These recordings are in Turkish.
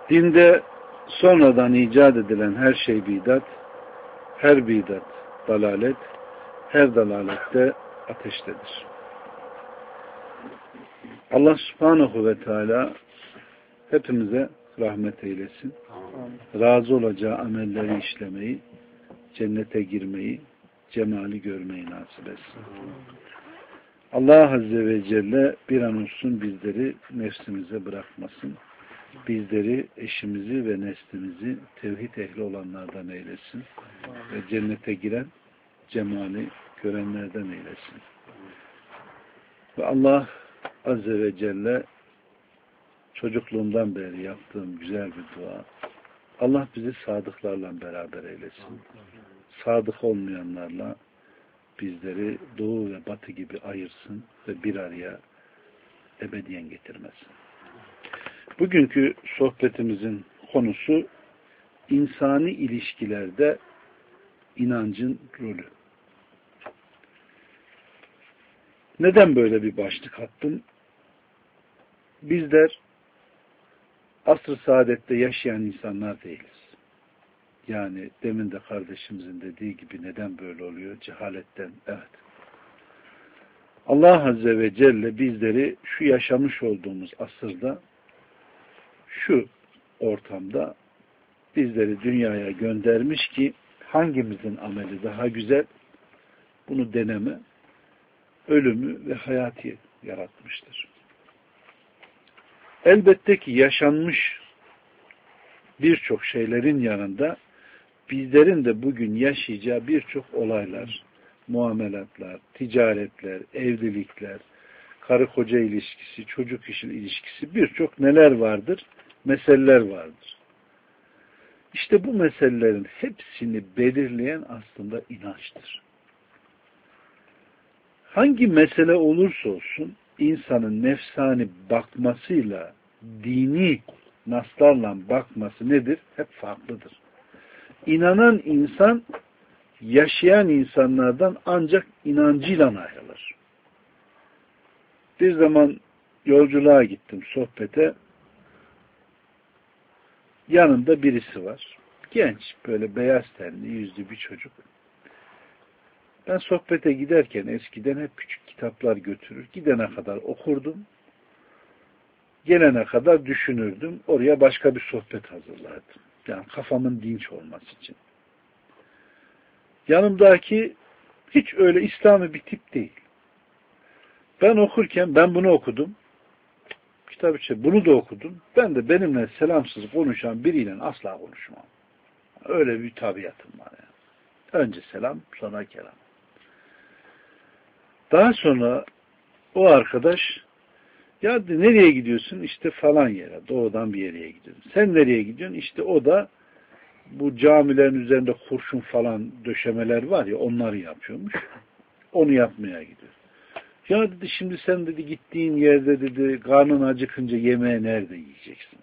Dinde sonradan icat edilen her şey bidat, her bidat dalalet, her dalalette ateştedir. Allah subhanahu ve teala hepimize rahmet eylesin. Razı olacağı amelleri işlemeyi, cennete girmeyi, cemali görmeyi nasip etsin. Allah Azze ve Celle bir an olsun bizleri nefsimize bırakmasın. Bizleri, eşimizi ve neslimizi tevhid ehli olanlardan eylesin. Ve cennete giren, cemali görenlerden eylesin. Ve Allah Azze ve Celle çocukluğumdan beri yaptığım güzel bir dua. Allah bizi sadıklarla beraber eylesin. Sadık olmayanlarla bizleri doğu ve batı gibi ayırsın ve bir araya ebediyen getirmesin. Bugünkü sohbetimizin konusu insani ilişkilerde inancın rolü. Neden böyle bir başlık attım? Bizler asr-ı saadette yaşayan insanlar değiliz. Yani demin de kardeşimizin dediği gibi neden böyle oluyor? Cehaletten, evet. Allah Azze ve Celle bizleri şu yaşamış olduğumuz asırda, şu ortamda bizleri dünyaya göndermiş ki hangimizin ameli daha güzel, bunu deneme, ölümü ve hayatı yaratmıştır. Elbette ki yaşanmış birçok şeylerin yanında bizlerin de bugün yaşayacağı birçok olaylar, muamelatlar, ticaretler, evlilikler, karı koca ilişkisi, çocuk işi ilişkisi birçok neler vardır? Meseleler vardır. İşte bu meselelerin hepsini belirleyen aslında inançtır. Hangi mesele olursa olsun insanın nefsani bakmasıyla dini naslarla bakması nedir? Hep farklıdır. İnanan insan yaşayan insanlardan ancak inancıyla ayrılır. Bir zaman yolculuğa gittim sohbete. Yanında birisi var. Genç, böyle beyaz tenli, yüzlü bir çocuk. Ben sohbete giderken eskiden hep küçük kitaplar götürür. Gidene kadar okurdum. Gelene kadar düşünürdüm. Oraya başka bir sohbet hazırlardım. Yani kafamın dinç olması için. Yanımdaki hiç öyle İslami bir tip değil. Ben okurken ben bunu okudum. Kitap bunu da okudum. Ben de benimle selamsız konuşan biriyle asla konuşmam. Öyle bir tabiatım var yani. Önce selam, sonra kelam. Daha sonra o arkadaş ya nereye gidiyorsun? İşte falan yere. Doğudan bir yere gidiyorum. Sen nereye gidiyorsun? İşte o da bu camilerin üzerinde kurşun falan döşemeler var ya onları yapıyormuş. Onu yapmaya gidiyor. Ya dedi şimdi sen dedi gittiğin yerde dedi karnın acıkınca yemeği nerede yiyeceksin?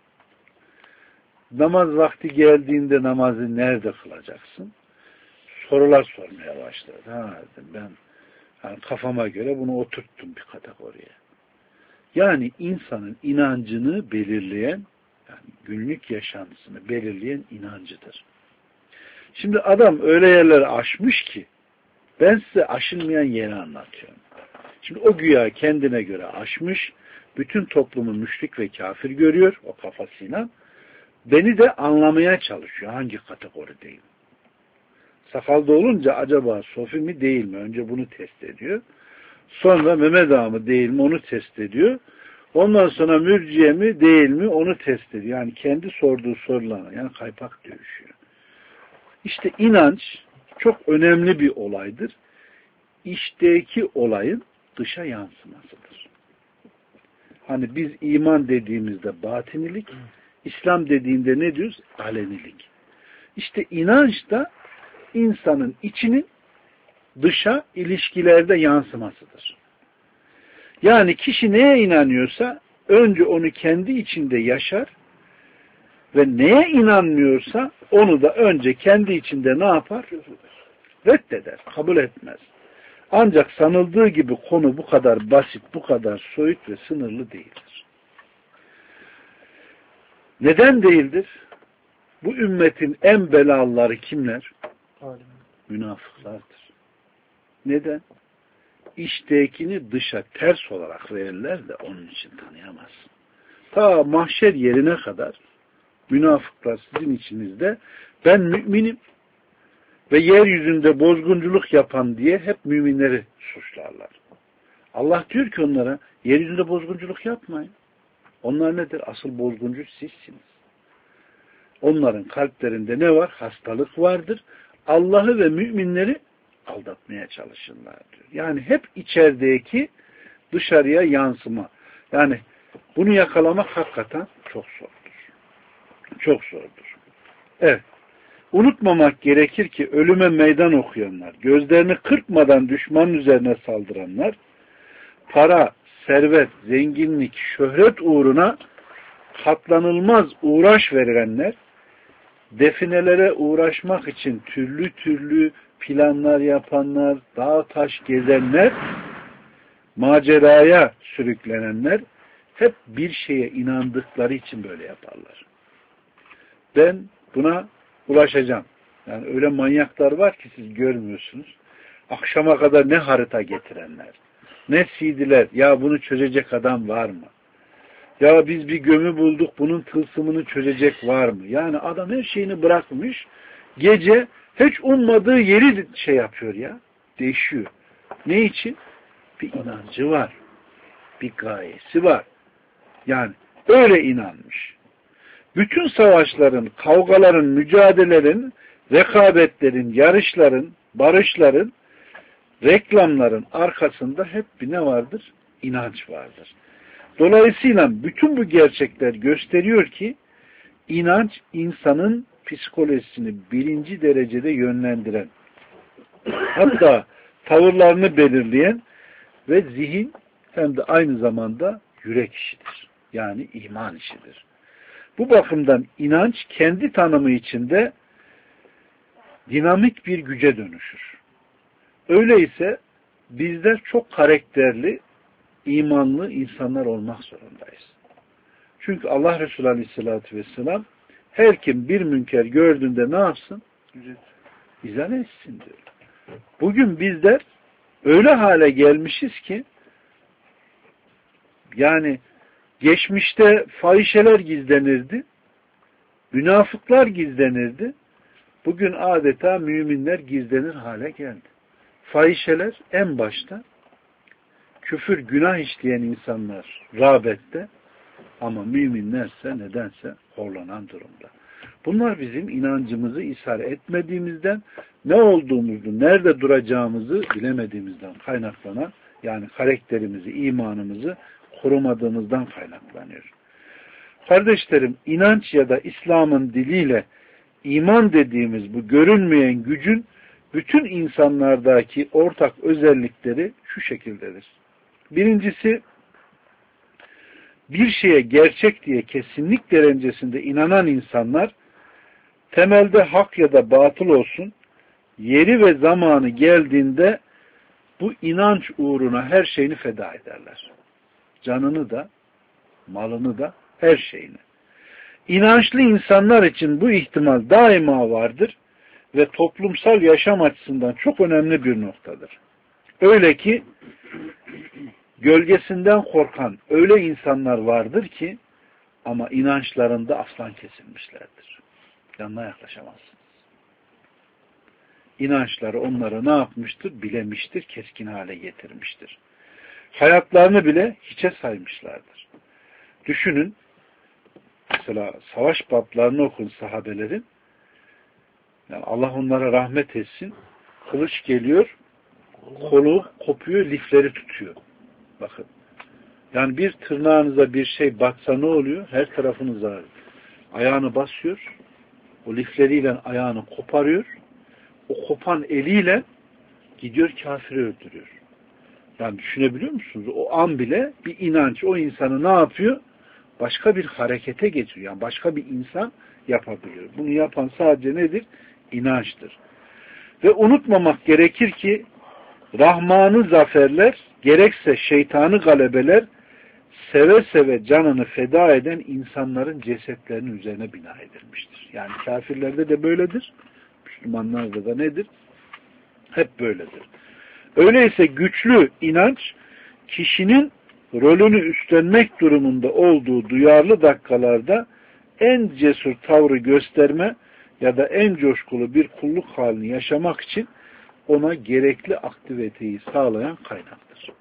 Namaz vakti geldiğinde namazı nerede kılacaksın? Sorular sormaya başladı. Ha dedim ben yani kafama göre bunu oturttum bir kategoriye. Yani insanın inancını belirleyen, yani günlük yaşantısını belirleyen inancıdır. Şimdi adam öyle yerlere aşmış ki ben size aşılmayan yeri anlatıyorum. Şimdi o güya kendine göre aşmış, bütün toplumu müşrik ve kafir görüyor o kafasıyla. Beni de anlamaya çalışıyor hangi kategorideyim. Sakalda olunca acaba Sofi mi değil mi? Önce bunu test ediyor. Sonra Mehmet Ağa mı değil mi? Onu test ediyor. Ondan sonra mürciye mi değil mi? Onu test ediyor. Yani kendi sorduğu sorularına yani kaypak dövüşüyor. İşte inanç çok önemli bir olaydır. İçteki olayın dışa yansımasıdır. Hani biz iman dediğimizde batinilik, İslam dediğinde ne diyoruz? Alenilik. İşte inanç da insanın içinin dışa ilişkilerde yansımasıdır. Yani kişi neye inanıyorsa önce onu kendi içinde yaşar ve neye inanmıyorsa onu da önce kendi içinde ne yapar? Reddeder, kabul etmez. Ancak sanıldığı gibi konu bu kadar basit, bu kadar soyut ve sınırlı değildir. Neden değildir? Bu ümmetin en belalıları kimler? Münafıklardır. Neden? İçtekini dışa ters olarak verirler de onun için tanıyamazsın. Ta mahşer yerine kadar münafıklar sizin içinizde ben müminim ve yeryüzünde bozgunculuk yapan diye hep müminleri suçlarlar. Allah diyor ki onlara yeryüzünde bozgunculuk yapmayın. Onlar nedir? Asıl bozguncu sizsiniz. Onların kalplerinde ne var? Hastalık vardır. Allah'ı ve müminleri aldatmaya çalışırlar diyor. Yani hep içerideki dışarıya yansıma. Yani bunu yakalamak hakikaten çok zordur. Çok zordur. Evet. Unutmamak gerekir ki ölüme meydan okuyanlar, gözlerini kırpmadan düşmanın üzerine saldıranlar, para, servet, zenginlik, şöhret uğruna katlanılmaz uğraş verilenler, definelere uğraşmak için türlü türlü planlar yapanlar, dağ taş gezenler, maceraya sürüklenenler hep bir şeye inandıkları için böyle yaparlar. Ben buna ulaşacağım. Yani öyle manyaklar var ki siz görmüyorsunuz. Akşama kadar ne harita getirenler, ne CD'ler, ya bunu çözecek adam var mı? Ya biz bir gömü bulduk, bunun tılsımını çözecek var mı? Yani adam her şeyini bırakmış, gece hiç ummadığı yeri şey yapıyor ya, değişiyor. Ne için? Bir inancı var, bir gayesi var. Yani öyle inanmış. Bütün savaşların, kavgaların, mücadelelerin, rekabetlerin, yarışların, barışların, reklamların arkasında hep bir ne vardır? İnanç vardır. Dolayısıyla bütün bu gerçekler gösteriyor ki inanç insanın psikolojisini birinci derecede yönlendiren, hatta tavırlarını belirleyen ve zihin hem de aynı zamanda yürek işidir. Yani iman işidir. Bu bakımdan inanç kendi tanımı içinde dinamik bir güce dönüşür. Öyleyse bizler çok karakterli, imanlı insanlar olmak zorundayız. Çünkü Allah Resulü Aleyhisselatü Vesselam her kim bir münker gördüğünde ne yapsın? İzale etsin diyor. Bugün bizler öyle hale gelmişiz ki yani geçmişte fahişeler gizlenirdi, münafıklar gizlenirdi. Bugün adeta müminler gizlenir hale geldi. Fahişeler en başta küfür, günah işleyen insanlar rağbette ama müminlerse nedense horlanan durumda. Bunlar bizim inancımızı ishar etmediğimizden, ne olduğumuzu, nerede duracağımızı bilemediğimizden kaynaklanan, yani karakterimizi, imanımızı korumadığımızdan kaynaklanıyor. Kardeşlerim, inanç ya da İslam'ın diliyle iman dediğimiz bu görünmeyen gücün bütün insanlardaki ortak özellikleri şu şekildedir. Birincisi, bir şeye gerçek diye kesinlik derecesinde inanan insanlar, temelde hak ya da batıl olsun, yeri ve zamanı geldiğinde bu inanç uğruna her şeyini feda ederler. Canını da, malını da, her şeyini. İnançlı insanlar için bu ihtimal daima vardır ve toplumsal yaşam açısından çok önemli bir noktadır. Öyle ki gölgesinden korkan öyle insanlar vardır ki ama inançlarında aslan kesilmişlerdir. Yanına yaklaşamazsınız. İnançları onları ne yapmıştır? Bilemiştir, keskin hale getirmiştir. Hayatlarını bile hiçe saymışlardır. Düşünün, mesela savaş bablarını okun sahabelerin, yani Allah onlara rahmet etsin, kılıç geliyor, kolu kopuyor, lifleri tutuyor. Bakın. Yani bir tırnağınıza bir şey batsa ne oluyor? Her tarafınız ağrıyor. Ayağını basıyor, o lifleriyle ayağını koparıyor, o kopan eliyle gidiyor kafiri öldürüyor. Yani düşünebiliyor musunuz? O an bile bir inanç o insanı ne yapıyor? Başka bir harekete geçiriyor. Yani başka bir insan yapabiliyor. Bunu yapan sadece nedir? İnançtır. Ve unutmamak gerekir ki Rahman'ı zaferler, gerekse şeytanı galebeler seve seve canını feda eden insanların cesetlerinin üzerine bina edilmiştir. Yani kafirlerde de böyledir. Müslümanlarda da nedir? Hep böyledir. Öyleyse güçlü inanç kişinin rolünü üstlenmek durumunda olduğu duyarlı dakikalarda en cesur tavrı gösterme ya da en coşkulu bir kulluk halini yaşamak için ona gerekli aktiviteyi sağlayan kaynaktır.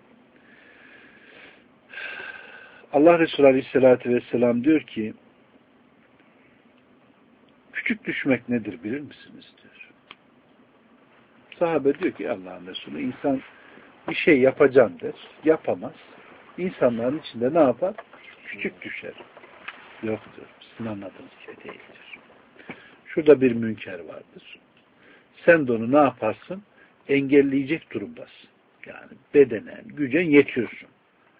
Allah Resulü Aleyhisselatü Vesselam diyor ki, küçük düşmek nedir bilir misiniz diyor. Sahabe diyor ki Allah'ın Resulü, insan bir şey yapacağım der, yapamaz. İnsanların içinde ne yapar? Küçük düşer. Yoktur. Sizin anladığınız şey değildir. Şurada bir münker vardır. Sen de onu ne yaparsın? Engelleyecek durumdasın. Yani bedenen, gücen yetiyorsun.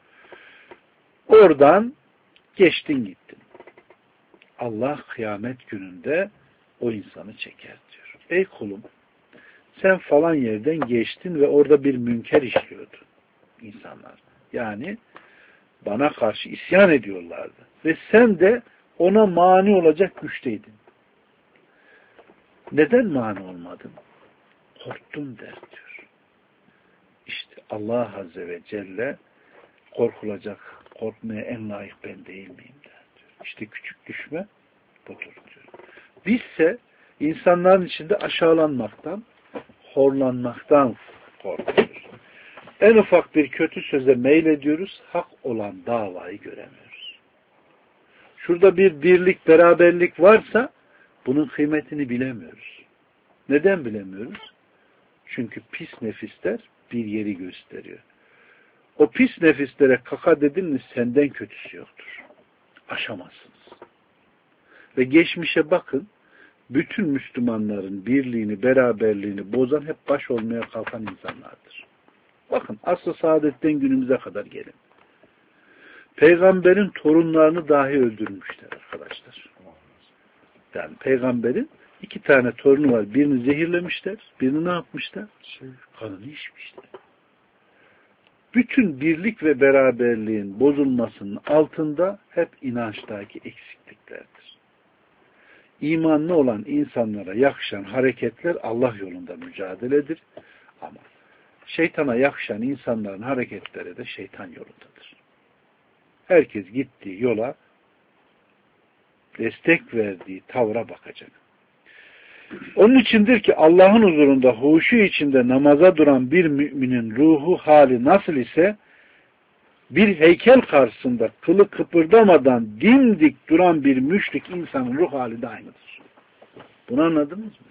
Oradan geçtin gittin. Allah kıyamet gününde o insanı çeker diyor. Ey kulum, sen falan yerden geçtin ve orada bir münker işliyordu insanlar. Yani bana karşı isyan ediyorlardı. Ve sen de ona mani olacak güçteydin. Neden mani olmadın? Korktum der diyor. İşte Allah Azze ve Celle korkulacak, korkmaya en layık ben değil miyim der diyor. İşte küçük düşme budur diyor. Bizse insanların içinde aşağılanmaktan, horlanmaktan korkuyoruz. En ufak bir kötü söze meylediyoruz, hak olan davayı göremiyoruz. Şurada bir birlik, beraberlik varsa bunun kıymetini bilemiyoruz. Neden bilemiyoruz? Çünkü pis nefisler bir yeri gösteriyor. O pis nefislere kaka dedin mi senden kötüsü yoktur. Aşamazsınız. Ve geçmişe bakın, bütün Müslümanların birliğini, beraberliğini bozan hep baş olmaya kalkan insanlardır. Bakın asr-ı saadetten günümüze kadar gelin. Peygamberin torunlarını dahi öldürmüşler arkadaşlar. Yani peygamberin 2 tane torunu var. Birini zehirlemişler. Birini ne yapmışlar? Kanını içmişler. Bütün birlik ve beraberliğin bozulmasının altında hep inançtaki eksikliklerdir. İmanlı olan insanlara yakışan hareketler Allah yolunda mücadeledir. Ama şeytana yakışan insanların hareketleri de şeytan yolundadır. Herkes gittiği yola, destek verdiği tavra bakacak. Onun içindir ki Allah'ın huzurunda huşu içinde namaza duran bir müminin ruhu hali nasıl ise bir heykel karşısında kılı kıpırdamadan dimdik duran bir müşrik insanın ruh hali de aynıdır. Bunu anladınız mı?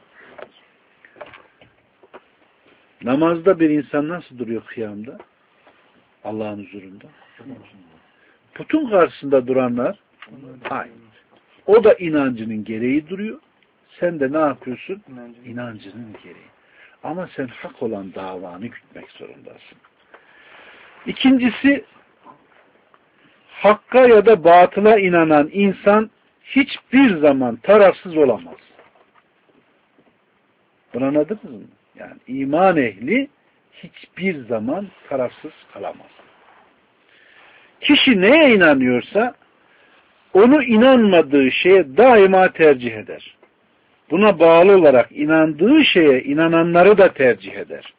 Namazda bir insan nasıl duruyor kıyamda? Allah'ın huzurunda. Putun karşısında duranlar aynı. O da inancının gereği duruyor. Sen de ne yapıyorsun? İnancının gereği. Ama sen hak olan davanı gütmek zorundasın. İkincisi, hakka ya da batıla inanan insan hiçbir zaman tarafsız olamaz. Bunu anladınız mı? Yani iman ehli hiçbir zaman tarafsız kalamaz. Kişi neye inanıyorsa onu inanmadığı şeye daima tercih eder. Buna bağlı olarak inandığı şeye inananları da tercih eder.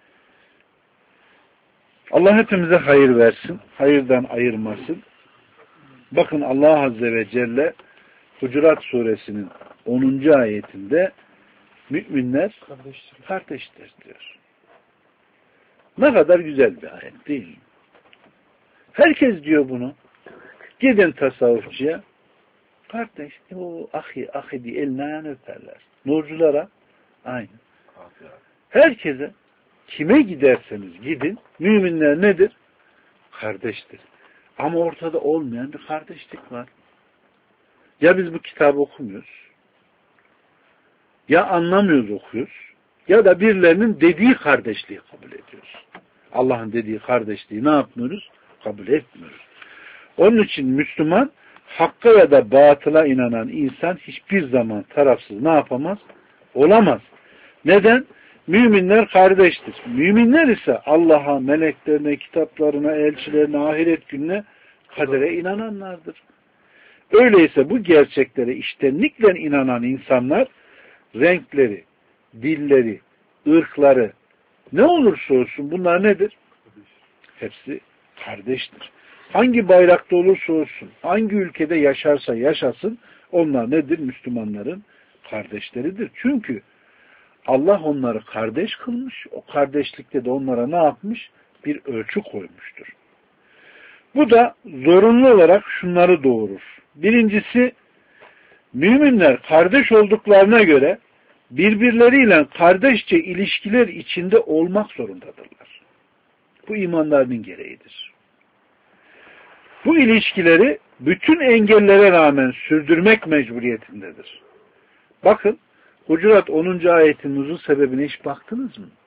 Allah hepimize hayır versin, hayırdan ayırmasın. Bakın Allah Azze ve Celle Hucurat Suresinin 10. ayetinde müminler kardeştir diyor. Ne kadar güzel bir ayet değil mi? Herkes diyor bunu. Gidin tasavvufçuya, kardeş, o ahi diye eline ayağını öperler. Nurculara aynı. Herkese, kime giderseniz gidin, müminler nedir? Kardeştir. Ama ortada olmayan bir kardeşlik var. Ya biz bu kitabı okumuyoruz, ya anlamıyoruz okuyoruz, ya da birilerinin dediği kardeşliği kabul ediyoruz. Allah'ın dediği kardeşliği ne yapmıyoruz? Kabul etmiyoruz. Onun için Müslüman, hakka ya da batıla inanan insan hiçbir zaman tarafsız ne yapamaz? Olamaz. Neden? Müminler kardeştir. Müminler ise Allah'a, meleklerine, kitaplarına, elçilerine, ahiret gününe kadere inananlardır. Öyleyse bu gerçeklere içtenlikle inanan insanlar renkleri, dilleri, ırkları ne olursa olsun bunlar nedir? Hepsi kardeştir. Hangi bayrakta olursa olsun, hangi ülkede yaşarsa yaşasın onlar nedir? Müslümanların kardeşleridir. Çünkü Allah onları kardeş kılmış, o kardeşlikte de onlara ne yapmış? Bir ölçü koymuştur. Bu da zorunlu olarak şunları doğurur. Birincisi, müminler kardeş olduklarına göre birbirleriyle kardeşçe ilişkiler içinde olmak zorundadırlar. Bu imanlarının gereğidir. Bu ilişkileri bütün engellere rağmen sürdürmek mecburiyetindedir. Bakın, Hucurat 10. ayetin nuzul sebebine hiç baktınız mı?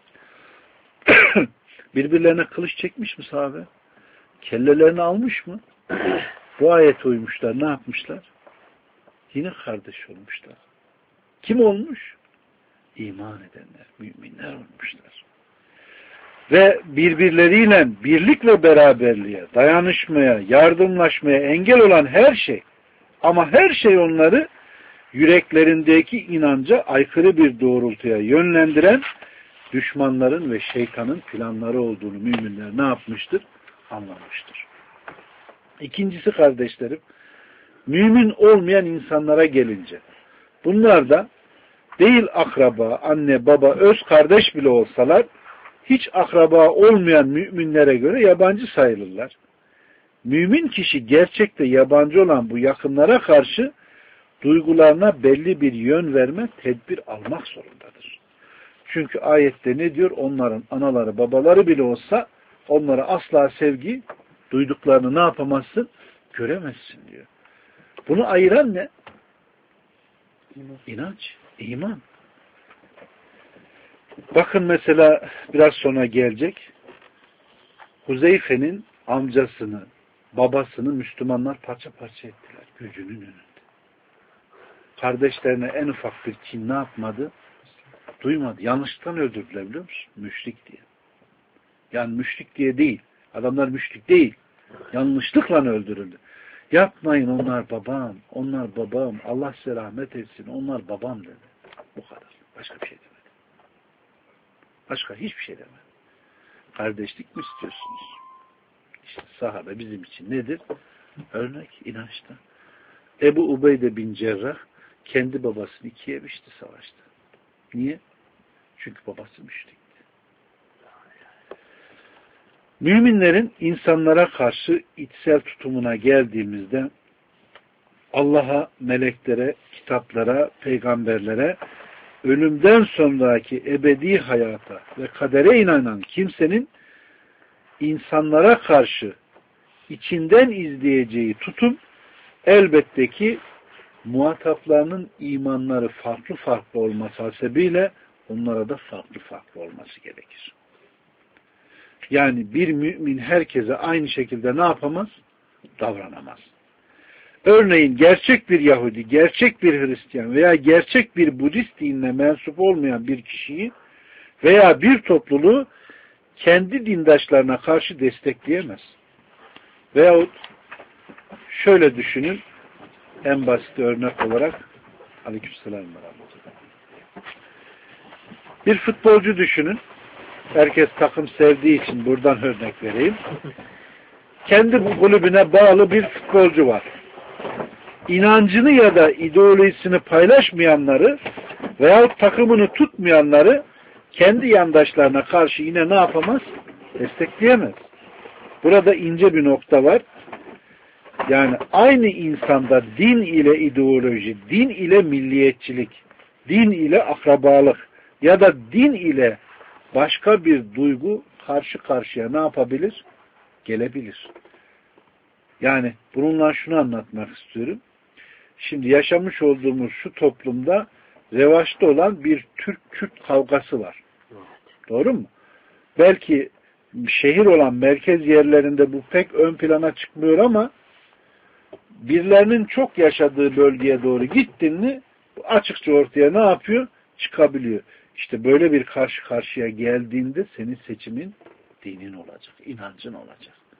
Birbirlerine kılıç çekmiş mi sahabe? Kellelerini almış mı? Bu ayete uymuşlar. Ne yapmışlar? Yine kardeş olmuşlar. Kim olmuş? İman edenler, müminler olmuşlar. Ve birbirleriyle birlik ve beraberliğe, dayanışmaya, yardımlaşmaya engel olan her şey, ama her şey onları yüreklerindeki inanca aykırı bir doğrultuya yönlendiren düşmanların ve şeytanın planları olduğunu müminler ne yapmıştır? Anlamıştır. İkincisi kardeşlerim, mümin olmayan insanlara gelince, bunlar da değil akraba, anne, baba, öz kardeş bile olsalar, hiç akraba olmayan müminlere göre yabancı sayılırlar. Mümin kişi gerçekte yabancı olan bu yakınlara karşı duygularına belli bir yön verme, tedbir almak zorundadır. Çünkü ayette ne diyor? Onların anaları, babaları bile olsa onlara asla sevgi duyduklarını ne yapamazsın? Göremezsin diyor. Bunu ayıran ne? İnanç, iman. Bakın mesela biraz sonra gelecek. Huzeyfe'nin amcasını, babasını Müslümanlar parça parça ettiler. Gücünün önünde. Kardeşlerine en ufak bir kin ne yapmadı? Duymadı. Yanlışlıkla öldürdüler biliyor musun? Müşrik diye. Yani müşrik diye değil. Adamlar müşrik değil. Yanlışlıkla öldürüldü. Yapmayın, onlar babam, onlar babam, Allah size rahmet etsin, onlar babam dedi. Bu kadar. Başka bir şey demedi. Başka hiçbir şey demedi. Kardeşlik mi istiyorsunuz? İşte sahabe bizim için nedir? Örnek inançta. Ebu Ubeyde bin Cerrah kendi babasını ikiye biçti savaşta. Niye? Çünkü babası müşrikti. Müminlerin insanlara karşı içsel tutumuna geldiğimizde Allah'a, meleklere, kitaplara, peygamberlere, ölümden sonraki ebedi hayata ve kadere inanan kimsenin insanlara karşı içinden izleyeceği tutum elbette ki muhataplarının imanları farklı farklı olması hasebiyle onlara da farklı farklı olması gerekir. Yani bir mümin herkese aynı şekilde ne yapamaz? Davranamaz. Örneğin gerçek bir Yahudi, gerçek bir Hristiyan veya gerçek bir Budist dinine mensup olmayan bir kişiyi veya bir topluluğu kendi dindaşlarına karşı destekleyemez. Veyahut şöyle düşünün, en basit örnek olarak aleykümselam. Bir futbolcu düşünün. Herkes takım sevdiği için buradan örnek vereyim. Kendi bu kulübüne bağlı bir futbolcu var. İnancını ya da ideolojisini paylaşmayanları veyahut takımını tutmayanları kendi yandaşlarına karşı yine ne yapamaz? Destekleyemez. Burada ince bir nokta var. Yani aynı insanda din ile ideoloji, din ile milliyetçilik, din ile akrabalık ya da din ile başka bir duygu karşı karşıya ne yapabilir? Gelebilir. Yani bununla şunu anlatmak istiyorum. Şimdi yaşamış olduğumuz şu toplumda revaçta olan bir Türk-Kürt kavgası var. Doğru mu? Belki şehir olan merkez yerlerinde bu pek ön plana çıkmıyor ama birilerinin çok yaşadığı bölgeye doğru gittin mi açıkça ortaya ne yapıyor? Çıkabiliyor. İşte böyle bir karşı karşıya geldiğinde senin seçimin dinin olacak, inancın olacak.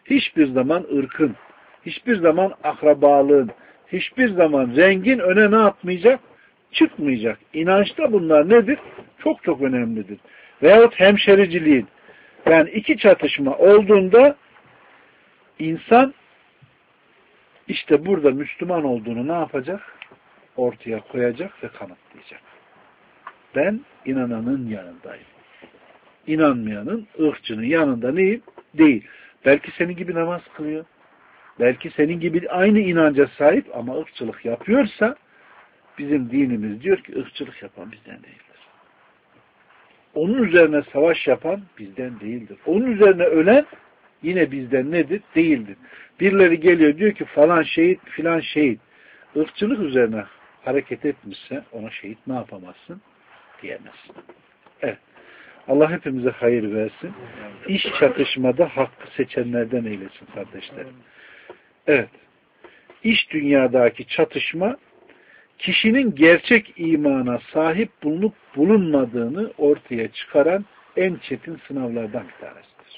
hiçbir zaman ırkın, hiçbir zaman akrabalığın, hiçbir zaman rengin öne ne yapmayacak? Çıkmayacak. İnançta bunlar nedir? Çok çok önemlidir. Veyahut hemşericiliğin. Yani iki çatışma olduğunda insan işte burada Müslüman olduğunu ne yapacak? Ortaya koyacak ve kanıtlayacak. Ben inananın yanındayım. İnanmayanın, ırkçının yanında neyim? Değil. Belki senin gibi namaz kılıyor. Belki senin gibi aynı inanca sahip ama ırkçılık yapıyorsa bizim dinimiz diyor ki ırkçılık yapan bizden değildir. Onun üzerine savaş yapan bizden değildir. Onun üzerine ölen yine bizden nedir? Değildir. Birileri geliyor diyor ki falan şehit filan şehit. Irkçılık üzerine hareket etmişse ona şehit ne yapamazsın? Diyemezsin. Evet. Allah hepimize hayır versin. İş çatışmada hakkı seçenlerden eylesin kardeşlerim. Evet. İş dünyadaki çatışma kişinin gerçek imana sahip bulunup bulunmadığını ortaya çıkaran en çetin sınavlardan bir tanesidir.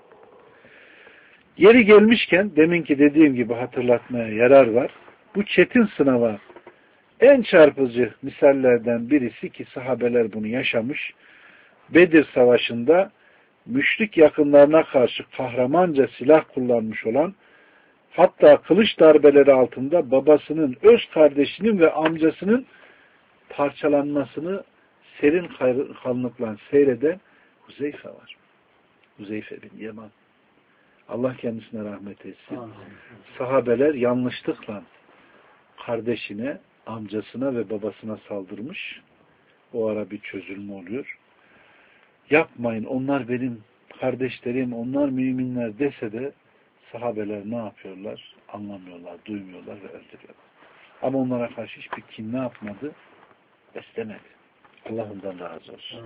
Yeri gelmişken deminki dediğim gibi hatırlatmaya yarar var. Bu çetin sınava en çarpıcı misallerden birisi ki sahabeler bunu yaşamış. Bedir Savaşı'nda müşrik yakınlarına karşı kahramanca silah kullanmış olan, hatta kılıç darbeleri altında babasının, öz kardeşinin ve amcasının parçalanmasını serin kanlıkla seyreden Huzeyfe var. Huzeyfe bin Yaman. Allah kendisine rahmet etsin. Sahabeler yanlışlıkla kardeşine, amcasına ve babasına saldırmış. O ara bir çözülme oluyor. Yapmayın, onlar benim kardeşlerim, onlar müminler dese de sahabeler ne yapıyorlar? Anlamıyorlar, duymuyorlar ve öldürüyorlar. Ama onlara karşı hiçbir kin ne yapmadı? Beslemedi. Allah ondan razı olsun.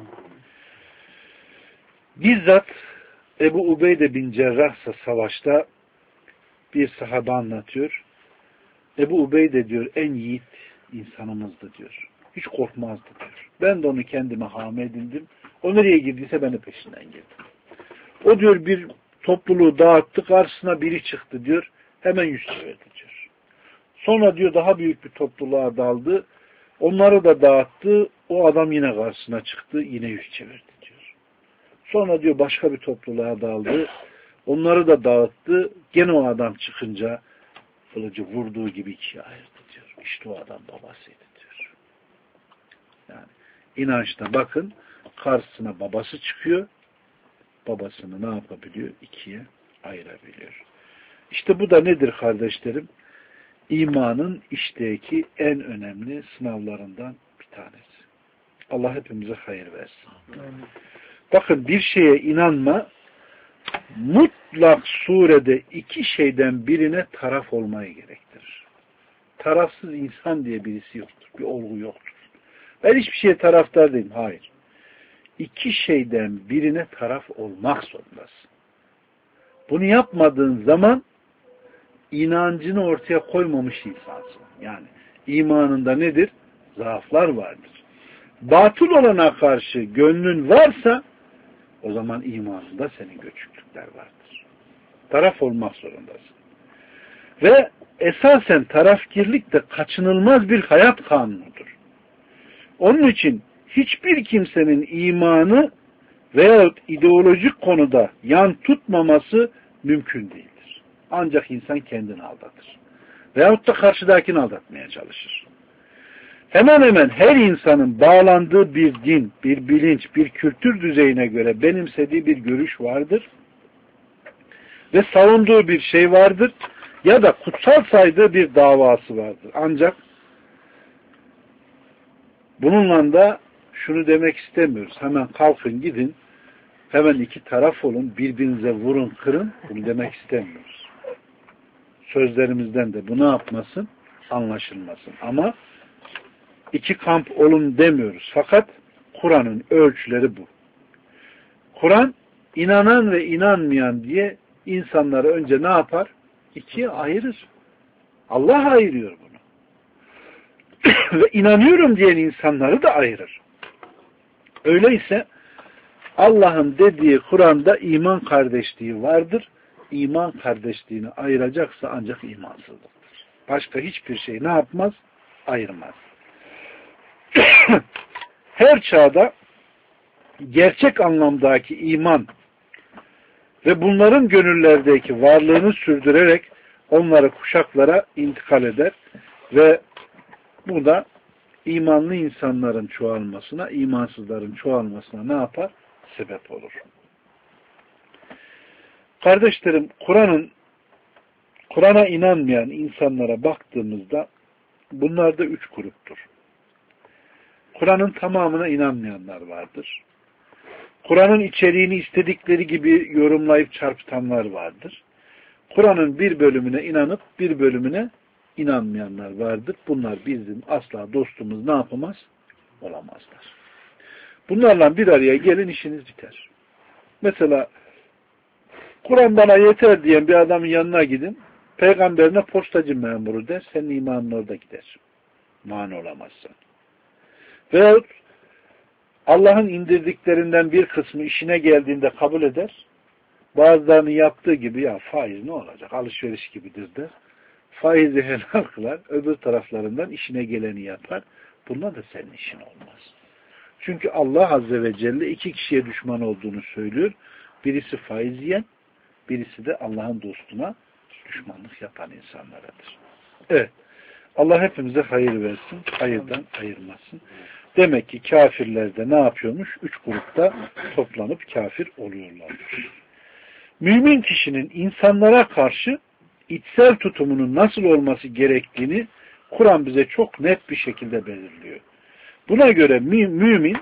Bizzat Ebu Ubeyde bin Cerrah savaşta bir sahabe anlatıyor. Ebu Ubeyde diyor en yiğit insanımızdı diyor. Hiç korkmazdı diyor. Ben de onu kendime hame edindim. O nereye girdiyse ben de peşinden girdim. O diyor bir topluluğu dağıttı, karşısına biri çıktı diyor. Hemen yüz çevirdi diyor. Sonra diyor daha büyük bir topluluğa daldı. Onları da dağıttı. O adam yine karşısına çıktı. Yine yüz çevirdi diyor. Sonra diyor başka bir topluluğa daldı. Onları da dağıttı. Gene o adam çıkınca kılıcı vurduğu gibi ikiye ayırdı diyor. İşte o adam babasıydı diyor. Yani inançta bakın karşısına babası çıkıyor. Babasını ne yapabiliyor? İkiye ayırabiliyor. İşte bu da nedir kardeşlerim? İmanın işteki en önemli sınavlarından bir tanesi. Allah hepimize hayır versin. Bakın bir şeye inanma mutlak surede iki şeyden birine taraf olmayı gerektirir. Tarafsız insan diye birisi yoktur. Bir olgu yoktur. Ben hiçbir şeye taraftar değilim. Hayır. İki şeyden birine taraf olmak zorundasın. Bunu yapmadığın zaman inancını ortaya koymamış insansın. Yani imanında nedir? Zaaflar vardır. Batıl olana karşı gönlün varsa o zaman imanında senin göçüklükler vardır. Taraf olmak zorundasın. Ve esasen tarafkirlik de kaçınılmaz bir hayat kanunudur. Onun için hiçbir kimsenin imanı veyahut ideolojik konuda yan tutmaması mümkün değildir. Ancak insan kendini aldatır. Veyahut da karşıdakini aldatmaya çalışır. Hemen hemen her insanın bağlandığı bir din, bir bilinç, bir kültür düzeyine göre benimsediği bir görüş vardır. Ve savunduğu bir şey vardır. Ya da kutsal saydığı bir davası vardır. Ancak bununla da şunu demek istemiyoruz. Hemen kalkın gidin, hemen iki taraf olun, birbirinize vurun, kırın. Bunu demek istemiyoruz. Sözlerimizden de bu ne yapmasın? Anlaşılmasın. Ama iki kamp olun demiyoruz. Fakat Kur'an'ın ölçüleri bu. Kur'an inanan ve inanmayan diye insanları önce ne yapar? İkiye ayırır. Allah ayırıyor bunu. Ve inanıyorum diyen insanları da ayırır. Öyleyse Allah'ın dediği Kur'an'da iman kardeşliği vardır. iman kardeşliğini ayıracaksa ancak imansızlıktır. Başka hiçbir şey ne yapmaz? Ayırmaz. Her çağda gerçek anlamdaki iman ve bunların gönüllerdeki varlığını sürdürerek onları kuşaklara intikal eder ve bu da imanlı insanların çoğalmasına, imansızların çoğalmasına ne yapar? Sebep olur. Kardeşlerim, Kur'an'a inanmayan insanlara baktığımızda bunlar da 3 gruptur. Kur'an'ın tamamına inanmayanlar vardır. Kur'an'ın içeriğini istedikleri gibi yorumlayıp çarpıtanlar vardır. Kur'an'ın bir bölümüne inanıp bir bölümüne inanmayanlar vardır. Bunlar bizim asla dostumuz ne yapamaz? Olamazlar. Bunlarla bir araya gelin, işiniz biter. Mesela Kur'an bana yeter diyen bir adamın yanına gidin, peygamberine postacı memuru der, senin imanın orada gider. Mani olamazsan. Veyahut Allah'ın indirdiklerinden bir kısmı işine geldiğinde kabul eder. Bazılarının yaptığı gibi ya faiz ne olacak? Alışveriş gibidir der. Faizi helal kılar. Öbür taraflarından işine geleni yapar. Bunlar da senin işin olmaz. Çünkü Allah Azze ve Celle 2 kişiye düşman olduğunu söylüyor. Birisi faiz yiyen, birisi de Allah'ın dostuna düşmanlık yapan insanlaradır. Evet. Allah hepimize hayır versin. Hayırdan ayırmasın. Demek ki kafirler de ne yapıyormuş? 3 grupta toplanıp kafir oluyorlarmış. Mümin kişinin insanlara karşı içsel tutumunun nasıl olması gerektiğini Kur'an bize çok net bir şekilde belirliyor. Buna göre mümin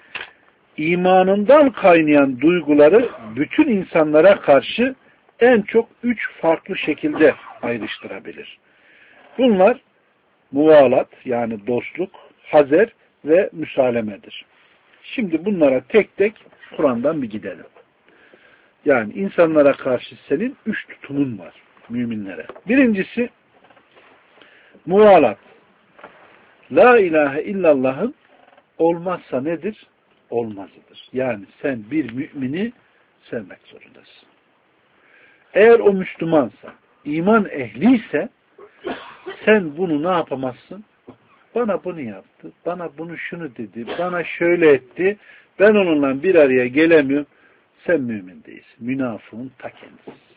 imanından kaynayan duyguları bütün insanlara karşı en çok 3 farklı şekilde ayrıştırabilir. Bunlar muvalat yani dostluk, hazer ve müsalemedir. Şimdi bunlara tek tek Kur'an'dan bir gidelim. Yani insanlara karşı senin 3 tutumun var müminlere. Birincisi muvalat. La ilahe illallah'ın olmazsa nedir? Olmazıdır. Yani sen bir mümini sevmek zorundasın. Eğer o Müslümansa, iman ehliyse sen bunu ne yapamazsın? Bana bunu yaptı, bana bunu şunu dedi, bana şöyle etti, ben onunla bir araya gelemiyorum. Sen mümin değilsin. Münafığın ta kendisi.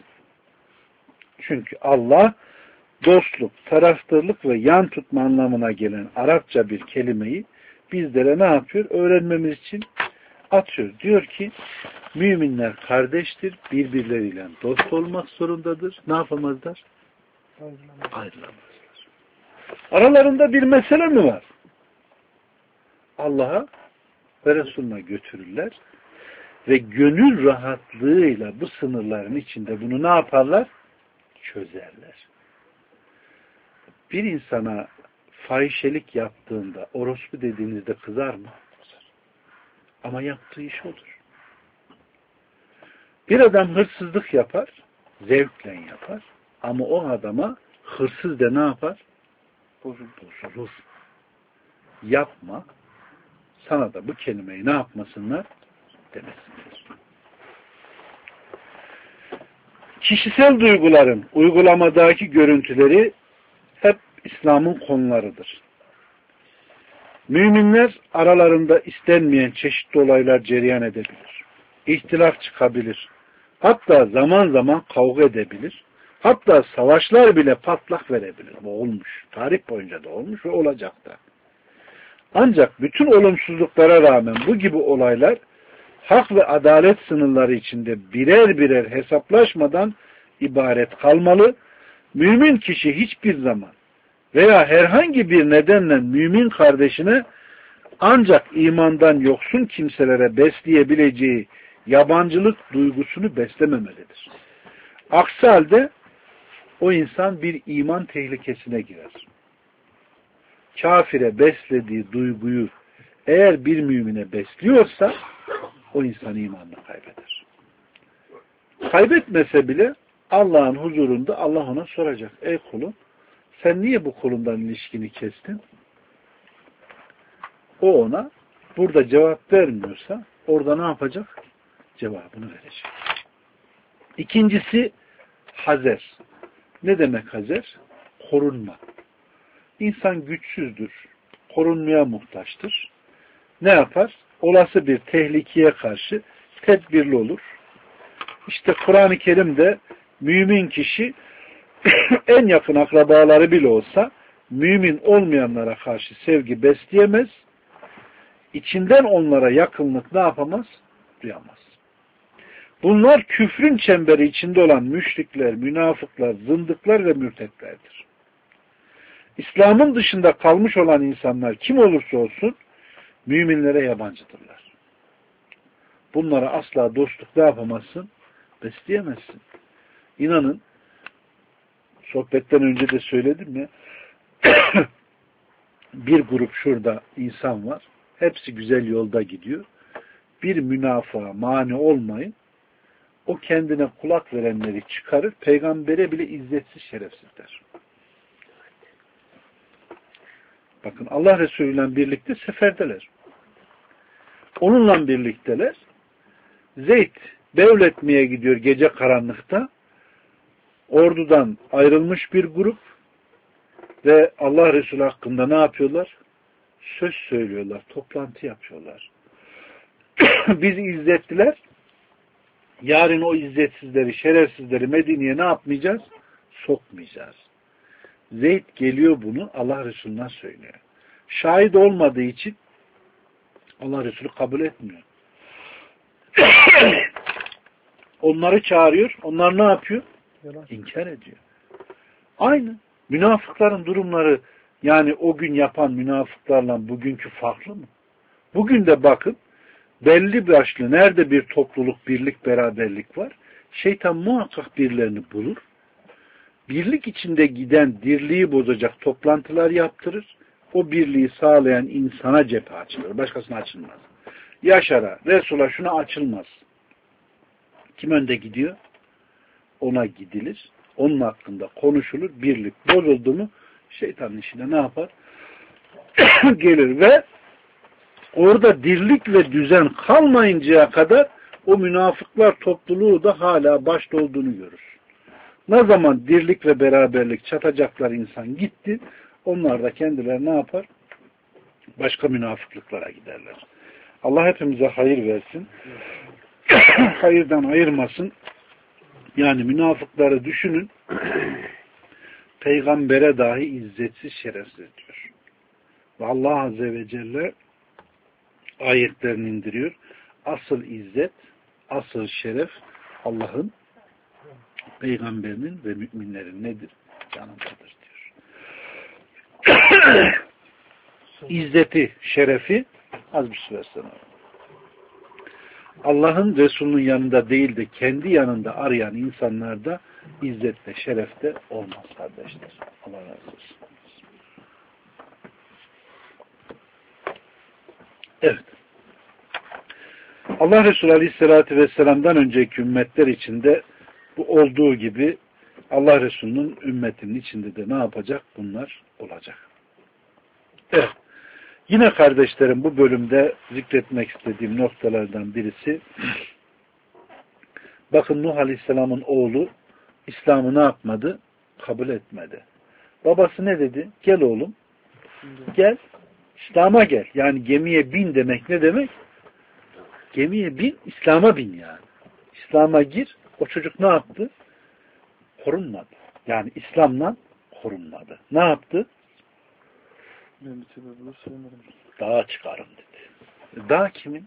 Çünkü Allah dostluk, taraftarlık ve yan tutma anlamına gelen Arapça bir kelimeyi bizlere ne yapıyor? Öğrenmemiz için atıyor. Diyor ki müminler kardeştir, birbirleriyle dost olmak zorundadır. Ne yapamazlar? Ayrılamazlar. Aralarında bir mesele mi var? Allah'a ve Resulüne götürürler ve gönül rahatlığıyla bu sınırların içinde bunu ne yaparlar? Çözerler. Bir insana fahişelik yaptığında, orospu dediğinizde kızar mı? Kızar. Ama yaptığı iş odur. Bir adam hırsızlık yapar, zevkle yapar. Ama o adama hırsız de ne yapar? Bozulur. Yapma. Sana da bu kelimeyi ne yapmasınlar? Demesinler. Kişisel duyguların uygulamadaki görüntüleri hep İslam'ın konularıdır. Müminler aralarında istenmeyen çeşitli olaylar cereyan edebilir. İhtilaf çıkabilir. Hatta zaman zaman kavga edebilir. Hatta savaşlar bile patlak verebilir. Bu olmuş. Tarih boyunca da olmuş ve olacak da. Ancak bütün olumsuzluklara rağmen bu gibi olaylar hak ve adalet sınırları içinde birer birer hesaplaşmadan ibaret kalmalı. Mümin kişi hiçbir zaman veya herhangi bir nedenle mümin kardeşine ancak imandan yoksun kimselere besleyebileceği yabancılık duygusunu beslememelidir. Aksi halde o insan bir iman tehlikesine girer. Kafire beslediği duyguyu eğer bir mümine besliyorsa o insan imanını kaybeder. Kaybetmese bile Allah'ın huzurunda Allah ona soracak. Ey kulum, sen niye bu kulundan ilişkini kestin? O ona burada cevap vermiyorsa orada ne yapacak? Cevabını verecek. İkincisi Hazer. Ne demek hazer? Korunma. İnsan güçsüzdür. Korunmaya muhtaçtır. Ne yapar? Olası bir tehlikeye karşı tedbirli olur. İşte Kur'an-ı Kerim'de mümin kişi en yakın akrabaları bile olsa mümin olmayanlara karşı sevgi besleyemez. İçinden onlara yakınlık ne yapamaz? Duyamaz. Bunlar küfrün çemberi içinde olan müşrikler, münafıklar, zındıklar ve mürtetlerdir. İslam'ın dışında kalmış olan insanlar kim olursa olsun müminlere yabancıdırlar. Bunlara asla dostluk ne yapamazsın? Besleyemezsin. İnanın, sohbetten önce de söyledim ya, bir grup şurada insan var. Hepsi güzel yolda gidiyor. Bir münafığa mani olmayın. O kendine kulak verenleri çıkarır. Peygambere bile izzetsiz, şerefsiz der. Bakın, Allah Resulü ile birlikte seferdeler. Onunla birlikteler. Zeyd devletmeye gidiyor gece karanlıkta. Ordudan ayrılmış bir grup ve Allah Resulü hakkında ne yapıyorlar? Söz söylüyorlar, toplantı yapıyorlar. Bizi izzettiler. Yarın o izzetsizleri, şerefsizleri Medine'ye ne yapmayacağız? Sokmayacağız. Zeyd geliyor, bunu Allah Resulü'ne söylüyor. Şahit olmadığı için Allah Resulü kabul etmiyor. Onları çağırıyor. Onlar ne yapıyor? İnkar ediyor. Aynı. Münafıkların durumları, yani o gün yapan münafıklarla bugünkü farklı mı? Bugün de bakın, belli başlı nerede bir topluluk, birlik, beraberlik var, şeytan muhakkak birilerini bulur. Birlik içinde giden, dirliği bozacak toplantılar yaptırır. O birliği sağlayan insana cephe açılır. Başkasına açılmaz. Yaşar'a, Resul'a şuna açılmaz. Kim önde gidiyor? Ona gidilir. Onun hakkında konuşulur. Birlik bozuldu mu şeytanın işine ne yapar? Gelir ve orada dirlik ve düzen kalmayıncaya kadar o münafıklar topluluğu da hala başta olduğunu görür. Ne zaman dirlik ve beraberlik çatacaklar insan gitti, onlar da kendileri ne yapar? Başka münafıklıklara giderler. Allah hepimize hayır versin. Hayırdan ayırmasın. Yani münafıkları düşünün. Peygambere dahi izzetsiz, şerefsiz diyor. Ve Allah Azze ve Celle ayetlerini indiriyor. Asıl izzet, asıl şeref Allah'ın, peygamberinin ve müminlerin nedir? Canındadır diyor. İzzeti, şerefi az bir süre sonra. Allah'ın Resulünün yanında değil de kendi yanında arayan insanlarda izzet ve şeref de olmaz kardeşler. Allah razı olsun. Evet. Allah Resulü Aleyhisselatü Vesselam'dan önceki ümmetler içinde bu olduğu gibi Allah Resulü'nün ümmetinin içinde de ne yapacak? Bunlar olacak. Evet. Yine kardeşlerim, bu bölümde zikretmek istediğim noktalardan birisi, bakın Nuh Aleyhisselam'ın oğlu İslam'ı ne yapmadı? Kabul etmedi. Babası ne dedi? Gel oğlum, gel, İslam'a gel. Yani gemiye bin demek ne demek? Gemiye bin, İslam'a bin yani. İslam'a gir. O çocuk ne yaptı? Korunmadı. Yani İslam'la korunmadı. Ne yaptı? Dağa çıkarım dedi. Dağ kimin?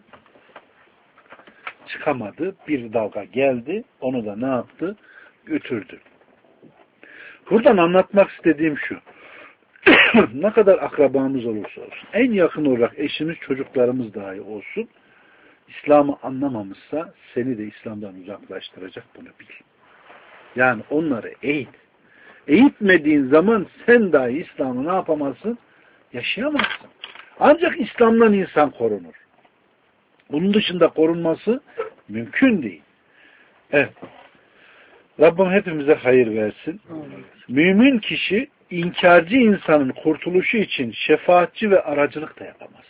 Çıkamadı. Bir dalga geldi. Onu da ne yaptı? Götürdü. Buradan anlatmak istediğim şu. Ne kadar akrabamız olursa olsun, en yakın olarak eşimiz, çocuklarımız dahi olsun, İslam'ı anlamamışsa seni de İslam'dan uzaklaştıracak, bunu bil. Yani onları eğit. Eğitmediğin zaman sen dahi İslam'ı ne yapamazsın? Yaşayamazsın. Ancak İslam'dan insan korunur. Bunun dışında korunması mümkün değil. Evet. Rabbim hepimize hayır versin. Mümin kişi inkarcı insanın kurtuluşu için şefaatçi ve aracılık da yapamaz.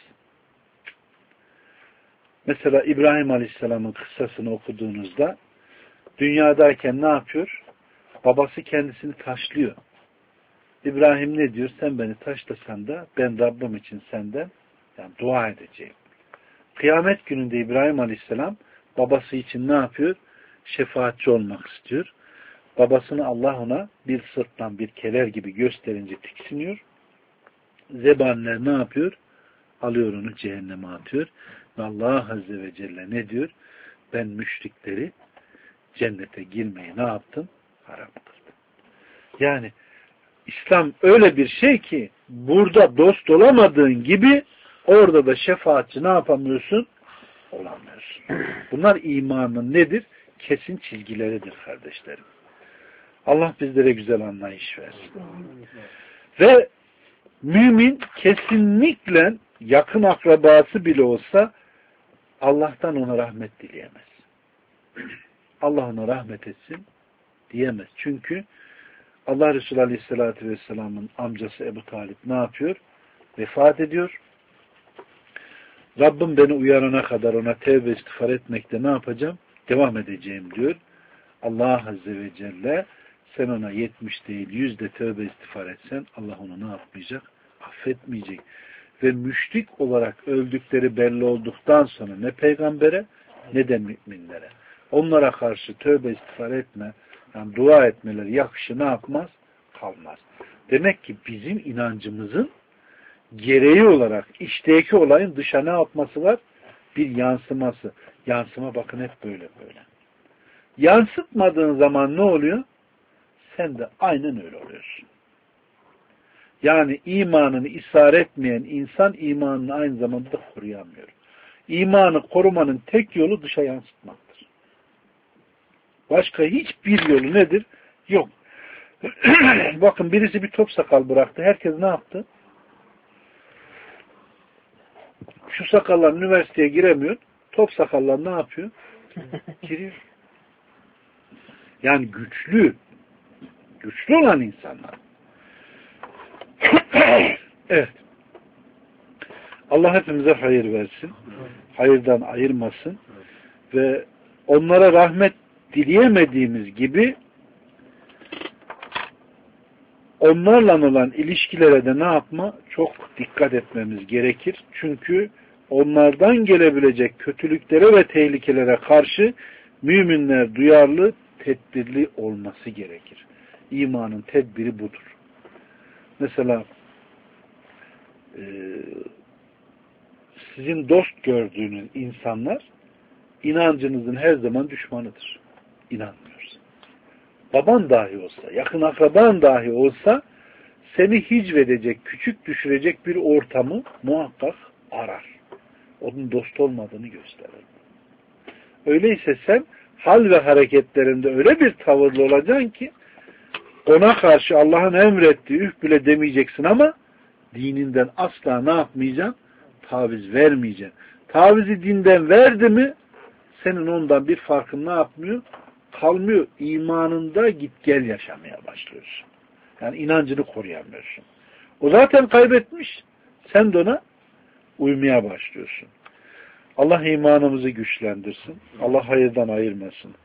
Mesela İbrahim Aleyhisselam'ın kıssasını okuduğunuzda dünyadayken ne yapıyor? babası kendisini taşlıyor. İbrahim ne diyor? Sen beni taşlasan da ben Rabbim için senden yani dua edeceğim. Kıyamet gününde İbrahim Aleyhisselam babası için ne yapıyor? Şefaatçi olmak istiyor. Babasını Allah ona bir sırttan bir keler gibi gösterince tiksiniyor. Zebaniler ne yapıyor? Alıyor onu cehenneme atıyor. Ve Allah Azze ve Celle ne diyor? Ben müşrikleri cennete girmeyi ne yaptım? Haram kıldım. Yani İslam öyle bir şey ki burada dost olamadığın gibi orada da şefaatçi ne yapamıyorsun? Olamıyorsun. Bunlar imanın nedir? Kesin çizgileridir kardeşlerim. Allah bizlere güzel anlayış versin. Ve mümin kesinlikle yakın akrabası bile olsa Allah'tan ona rahmet dileyemez. Allah ona rahmet etsin diyemez. Çünkü Allah Resulü Aleyhisselatü Vesselam'ın amcası Ebu Talip ne yapıyor? Vefat ediyor. Rabbim beni uyarana kadar ona tevbe istiğfar etmekte ne yapacağım? Devam edeceğim diyor. Allah Azze ve Celle sen ona 70 değil 100 de tövbe istiğfar etsen Allah onu ne yapmayacak? Affetmeyecek. Ve müşrik olarak öldükleri belli olduktan sonra ne peygambere ne de müminlere. Onlara karşı tövbe istiğfar etme, yani dua etmeleri yakışı ne yapmaz? Kalmaz. Demek ki bizim inancımızın gereği olarak içteki olayın dışa ne yapması var? Bir yansıması. Yansıma bakın hep böyle böyle. Yansıtmadığın zaman ne oluyor? Sen de aynen öyle oluyorsun. Yani imanını isar etmeyen insan imanını aynı zamanda koruyamıyor. İmanı korumanın tek yolu dışa yansıtmaktır. Başka hiçbir yolu nedir? Yok. Bakın birisi bir top sakal bıraktı. Herkes ne yaptı? Şu sakallar üniversiteye giremiyor. Top sakallar ne yapıyor? Giriyor. Yani güçlü olan insanlar. Evet. Allah hepimize hayır versin. Hayırdan ayırmasın. Ve onlara rahmet dileyemediğimiz gibi onlarla olan ilişkilere de ne yapma? Çok dikkat etmemiz gerekir. Çünkü onlardan gelebilecek kötülüklere ve tehlikelere karşı müminler duyarlı, tedbirli olması gerekir. İmanın tedbiri budur. Mesela sizin dost gördüğünüz insanlar inancınızın her zaman düşmanıdır. İnanmıyoruz. Baban dahi olsa, yakın akraban dahi olsa seni hicvedecek, küçük düşürecek bir ortamı muhakkak arar. Onun dost olmadığını gösterir. Öyleyse sen hal ve hareketlerinde öyle bir tavırlı olacaksın ki ona karşı Allah'ın emrettiği üf bile demeyeceksin ama dininden asla ne yapmayacaksın? Taviz vermeyeceksin. Tavizi dinden verdi mi senin ondan bir farkın ne yapmıyor? Kalmıyor. İmanında git gel yaşamaya başlıyorsun. Yani inancını koruyamıyorsun. O zaten kaybetmiş. Sen de ona uymaya başlıyorsun. Allah imanımızı güçlendirsin. Allah hayırdan ayırmasın.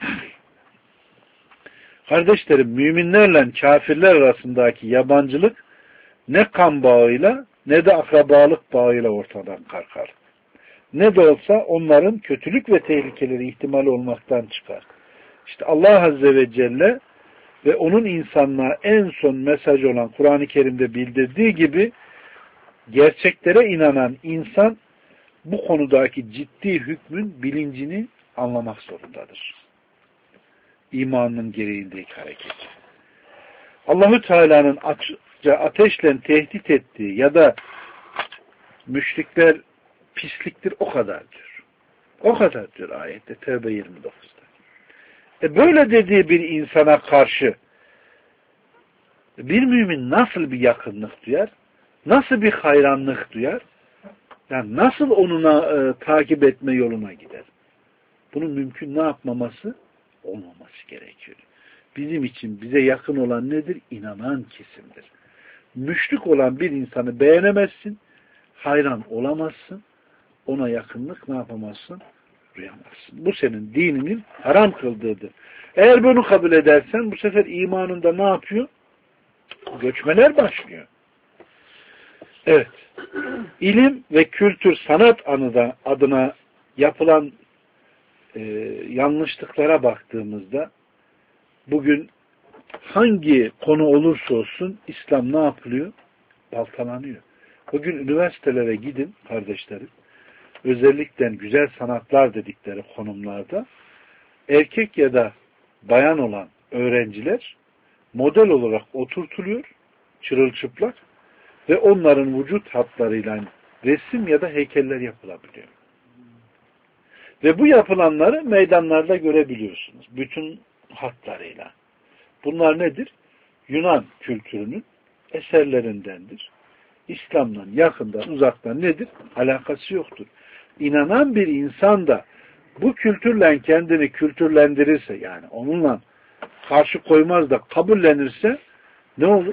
Kardeşlerim, müminlerle kafirler arasındaki yabancılık ne kan bağıyla ne de akrabalık bağıyla ortadan kalkar. Ne de olsa onların kötülük ve tehlikeleri ihtimali olmaktan çıkar. İşte Allah Azze ve Celle ve onun insanlığa en son mesaj olan Kur'an-ı Kerim'de bildirdiği gibi gerçeklere inanan insan bu konudaki ciddi hükmün bilincini anlamak zorundadır. İmanının gereğindeki hareket. Allahu Teala'nın açıkça ateşle tehdit ettiği ya da müşrikler pisliktir o kadar diyor. O kadar diyor ayette Tevbe 29'da. Böyle dediği bir insana karşı bir mümin nasıl bir yakınlık duyar? Nasıl bir hayranlık duyar? Yani nasıl onunla takip etme yoluna gider? Bunun mümkün ne yapmaması? Olmaması gerekiyor. Bizim için bize yakın olan nedir? İnanan kesimdir. Müşrik olan bir insanı beğenemezsin, hayran olamazsın, ona yakınlık ne yapamazsın? duyamazsın. Bu senin dininin haram kıldığıdır. Eğer bunu kabul edersen bu sefer imanında ne yapıyor? Göçmeler başlıyor. Evet. İlim ve kültür sanat adına yapılan yanlışlıklara baktığımızda bugün hangi konu olursa olsun İslam ne yapılıyor? Baltalanıyor. Bugün üniversitelere gidin kardeşlerim. Özellikle güzel sanatlar dedikleri konumlarda erkek ya da bayan olan öğrenciler model olarak oturtuluyor, çırılçıplak ve onların vücut hatlarıyla resim ya da heykeller yapılabiliyor. Ve bu yapılanları meydanlarda görebiliyorsunuz. Bütün hatlarıyla. Bunlar nedir? Yunan kültürünün eserlerindendir. İslam'dan yakından uzaktan nedir? Alakası yoktur. İnanan bir insan da bu kültürle kendini kültürlendirirse, yani onunla karşı koymaz da kabullenirse ne olur?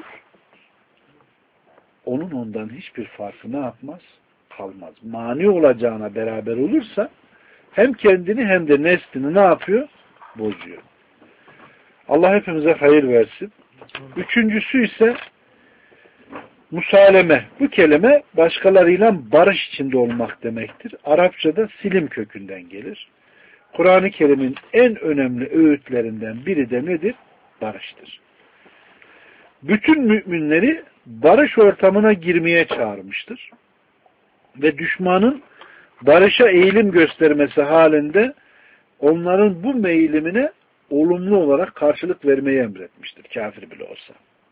Onun ondan hiçbir farkı ne yapmaz? Kalmaz. Mani olacağına beraber olursa hem kendini hem de neslini ne yapıyor? Bozuyor. Allah hepimize hayır versin. Üçüncüsü ise musaleme. Bu kelime başkalarıyla barış içinde olmak demektir. Arapçada silim kökünden gelir. Kur'an-ı Kerim'in en önemli öğütlerinden biri de nedir? Barıştır. Bütün müminleri barış ortamına girmeye çağırmıştır. Ve düşmanın barışa eğilim göstermesi halinde onların bu meyilimine olumlu olarak karşılık vermeyi emretmiştir. Kafir bile olsa.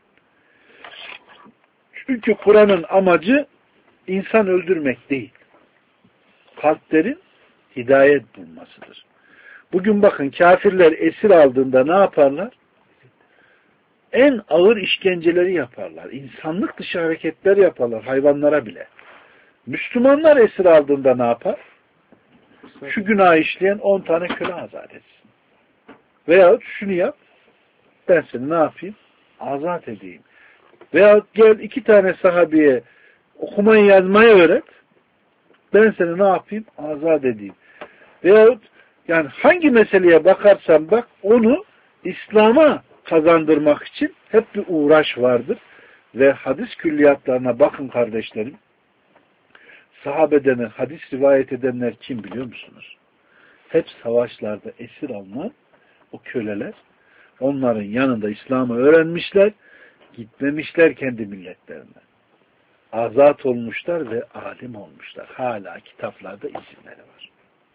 Çünkü Kur'an'ın amacı insan öldürmek değil. Kalplerin hidayet bulmasıdır. Bugün bakın kafirler esir aldığında ne yaparlar? En ağır işkenceleri yaparlar. İnsanlık dışı hareketler yaparlar. Hayvanlara bile. Müslümanlar esir aldığında ne yapar? Şu günah işleyen 10 tane köle azat etsin. Veyahut şunu yap, ben seni ne yapayım? Azat edeyim. Veyahut gel 2 tane sahabeye okumayı yazmayı öğret, ben seni ne yapayım? Azat edeyim. Veyahut yani hangi meseleye bakarsan bak, onu İslam'a kazandırmak için hep bir uğraş vardır. Ve hadis külliyatlarına bakın kardeşlerim. Sahabeden hadis rivayet edenler kim biliyor musunuz? Hep savaşlarda esir alınan o köleler, onların yanında İslam'ı öğrenmişler, gitmemişler kendi milletlerine. Azat olmuşlar ve alim olmuşlar. Hala kitaplarda isimleri var.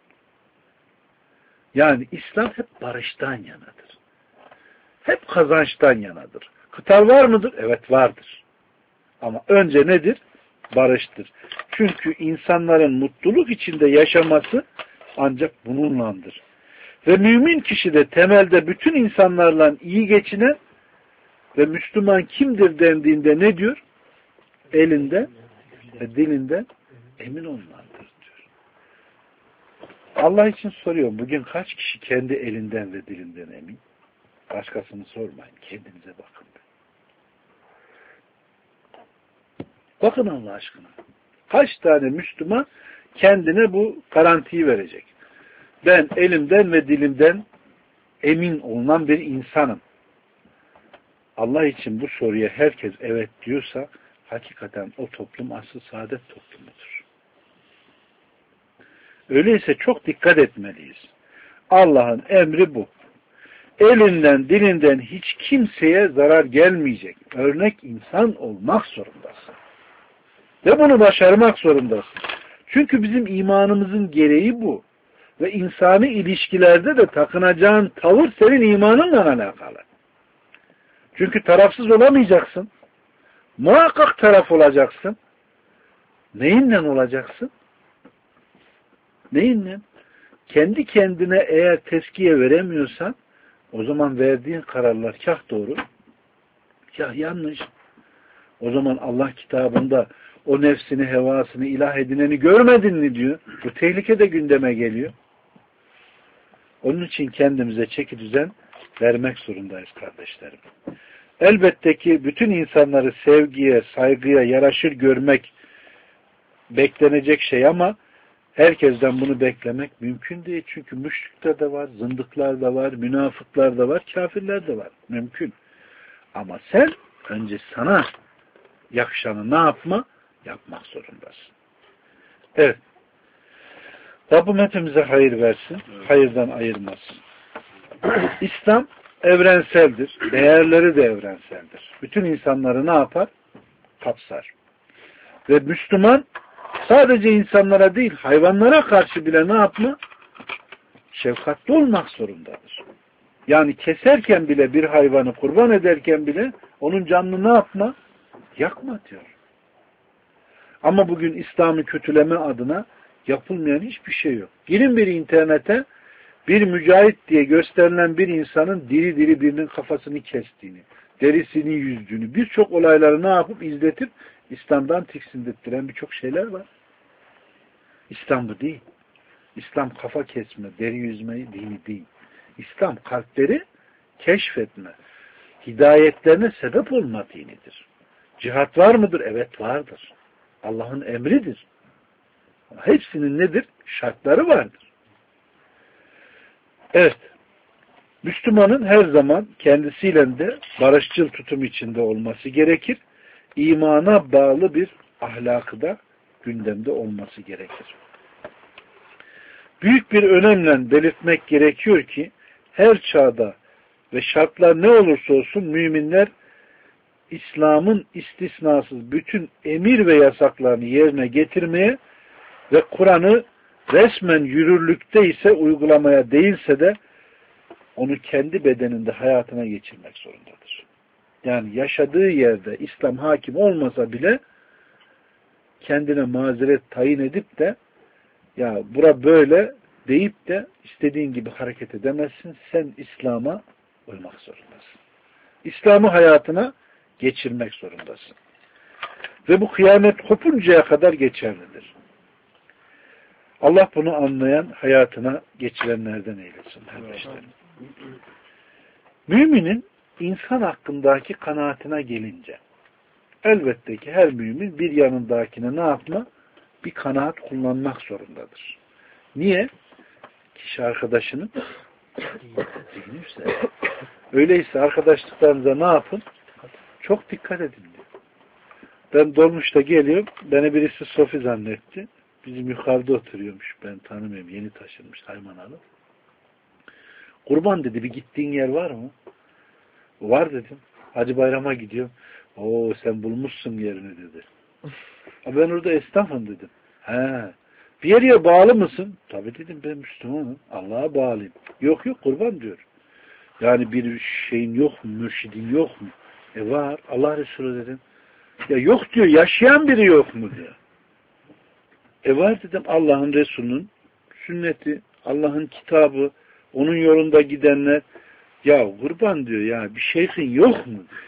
Yani İslam hep barıştan yanadır. Hep kazançtan yanadır. Kıtal var mıdır? Evet vardır. Ama önce nedir? Barıştır. Çünkü insanların mutluluk içinde yaşaması ancak bununlandır. Ve mümin kişi de temelde bütün insanlarla iyi geçinen ve Müslüman kimdir dendiğinde ne diyor? Elinden ve dilinden emin olmalıdır diyor. Allah için soruyorum. Bugün kaç kişi kendi elinden ve dilinden emin? Başkasını sormayın. Kendinize bakın. Bakın Allah aşkına. Kaç tane Müslüman kendine bu garantiyi verecek? Ben elimden ve dilimden emin olunan bir insanım. Allah için bu soruya herkes evet diyorsa hakikaten o toplum asıl saadet toplumudur. Öyleyse çok dikkat etmeliyiz. Allah'ın emri bu. Elinden, dilinden hiç kimseye zarar gelmeyecek. Örnek insan olmak zorundasın. Ve bunu başarmak zorundasın. Çünkü bizim imanımızın gereği bu. Ve insani ilişkilerde de takınacağın tavır senin imanınla alakalı. Çünkü tarafsız olamayacaksın. Muhakkak taraf olacaksın. Neyinle olacaksın? Neyinle? Kendi kendine eğer tezkiye veremiyorsan o zaman verdiğin kararlar kah doğru, kah yanlış. O zaman Allah kitabında o nefsini, hevasını ilah edineni görmedin mi diyor. Bu tehlike de gündeme geliyor. Onun için kendimize çeki düzen vermek zorundayız kardeşlerim. Elbette ki bütün insanları sevgiye, saygıya yaraşır görmek beklenecek şey ama Herkesten bunu beklemek mümkün değil. Çünkü müşrikler de var, zındıklar da var, münafıklar da var, kafirler de var. Mümkün. Ama sen önce sana yakışanı ne yapma? Yapmak zorundasın. Evet. Rabbim hepimize hayır versin. Hayırdan ayırmasın. İslam evrenseldir. Değerleri de evrenseldir. Bütün insanları ne yapar? Kapsar. Ve Müslüman sadece insanlara değil, hayvanlara karşı bile ne yapma? Şefkatli olmak zorundadır. Yani keserken bile bir hayvanı kurban ederken bile onun canını ne yapma? Yakma diyor. Ama bugün İslam'ı kötüleme adına yapılmayan hiçbir şey yok. Girin bir internete, bir mücahit diye gösterilen bir insanın diri diri birinin kafasını kestiğini, derisini yüzdüğünü, birçok olayları ne yapıp izletip İslam'dan tiksindirttiren birçok şeyler var. İslam bu değil. İslam kafa kesme, deri yüzmeyi dini değil. İslam kalpleri keşfetme, hidayetlerine sebep olma dinidir. Cihat var mıdır? Evet vardır. Allah'ın emridir. Hepsinin nedir? Şartları vardır. Evet. Müslümanın her zaman kendisiyle de barışçıl tutum içinde olması gerekir. İmana bağlı bir ahlakı da gündemde olması gerekir. Büyük bir önemle belirtmek gerekiyor ki her çağda ve şartlar ne olursa olsun müminler İslam'ın istisnasız bütün emir ve yasaklarını yerine getirmeye ve Kur'an'ı resmen yürürlükte ise uygulamaya değilse de onu kendi bedeninde hayatına geçirmek zorundadır. Yani yaşadığı yerde İslam hakim olmasa bile kendine mazeret tayin edip de ya bura böyle deyip de istediğin gibi hareket edemezsin. Sen İslam'a uymak zorundasın. İslam'ı hayatına geçirmek zorundasın. Ve bu kıyamet kopuncaya kadar geçerlidir. Allah bunu anlayan, hayatına geçirenlerden eylesin kardeşlerim. Müminin insan hakkındaki kanaatine gelince elbette ki her mümin bir yanındakine ne yapma? Bir kanaat kullanmak zorundadır. Niye? Kişi arkadaşının dinliyse. Öyleyse arkadaşlıklarınıza ne yapın? Çok dikkat edin diyor. Ben dolmuşta geliyorum. Beni birisi Sofi zannetti. Bizim yukarıda oturuyormuş. Ben tanımıyorum. Yeni taşınmış Haymanalı. Kurban dedi. Bir gittiğin yer var mı? Var dedim. Hacı Bayram'a gidiyorum. Oo sen bulmuşsun yerini dedi. Ben orada esnafım dedim. He. Bir yere bağlı mısın? Tabii dedim ben Müslümanım. Allah'a bağlıyım. Yok kurban diyor. Yani bir şeyin yok mu? Mürşidin yok mu? Var. Allah Resulü dedim. Ya yok diyor. Yaşayan biri yok mu diyor. Var dedim. Allah'ın Resulü'nün sünneti, Allah'ın kitabı, onun yolunda gidenler. Ya kurban diyor ya bir şeyhin yok mu diyor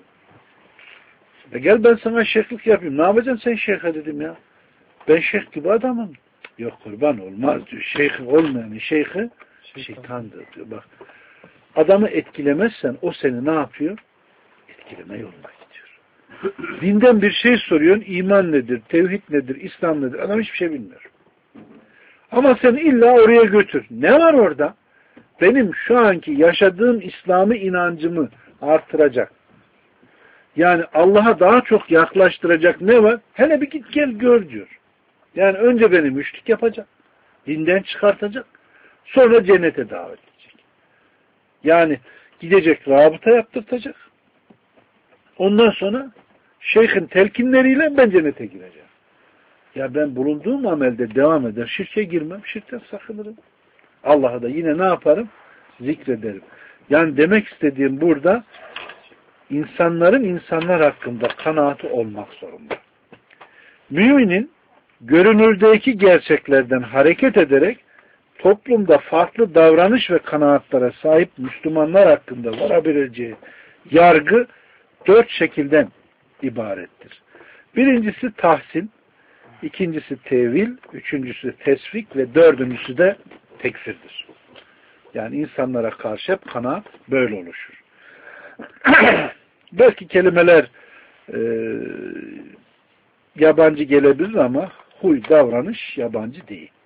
ya. Gel ben sana şeyhlik yapayım. Ne yapacaksın sen şeyhe dedim ya. Ben şeyh gibi adamım. Yok kurban olmaz diyor. Şeyhi olmayan şeyhi şeytandır diyor. Bak adamı etkilemezsen o seni ne yapıyor? Etkileme yoluna gidiyor. Dinden bir şey soruyorsun. İman nedir? Tevhid nedir? İslam nedir? Adam hiçbir şey bilmiyor. Ama sen illa oraya götür. Ne var orada? Benim şu anki yaşadığım İslam'ı inancımı artıracak. Yani Allah'a daha çok yaklaştıracak ne var? Hele bir git gel gör diyor. Yani önce beni müşrik yapacak. Dinden çıkartacak. Sonra cennete davet edecek. Yani gidecek rabıta yaptırtacak. Ondan sonra şeyhin telkinleriyle ben cennete gireceğim. Ya ben bulunduğum amelde devam eder. Şirke girmem. Şirkten sakınırım. Allah'a da yine ne yaparım? Zikrederim. Yani demek istediğim burada insanların insanlar hakkında kanaati olmak zorunda. Müminin görünürdeki gerçeklerden hareket ederek toplumda farklı davranış ve kanaatlere sahip Müslümanlar hakkında varabileceği yargı 4 şekilden ibarettir. Birincisi tahsin, ikincisi tevil, üçüncüsü tesvik ve dördüncüsü de tekfirdir. Yani insanlara karşı hep kanaat böyle oluşur. Belki kelimeler yabancı gelebilir ama huy, davranış yabancı değil.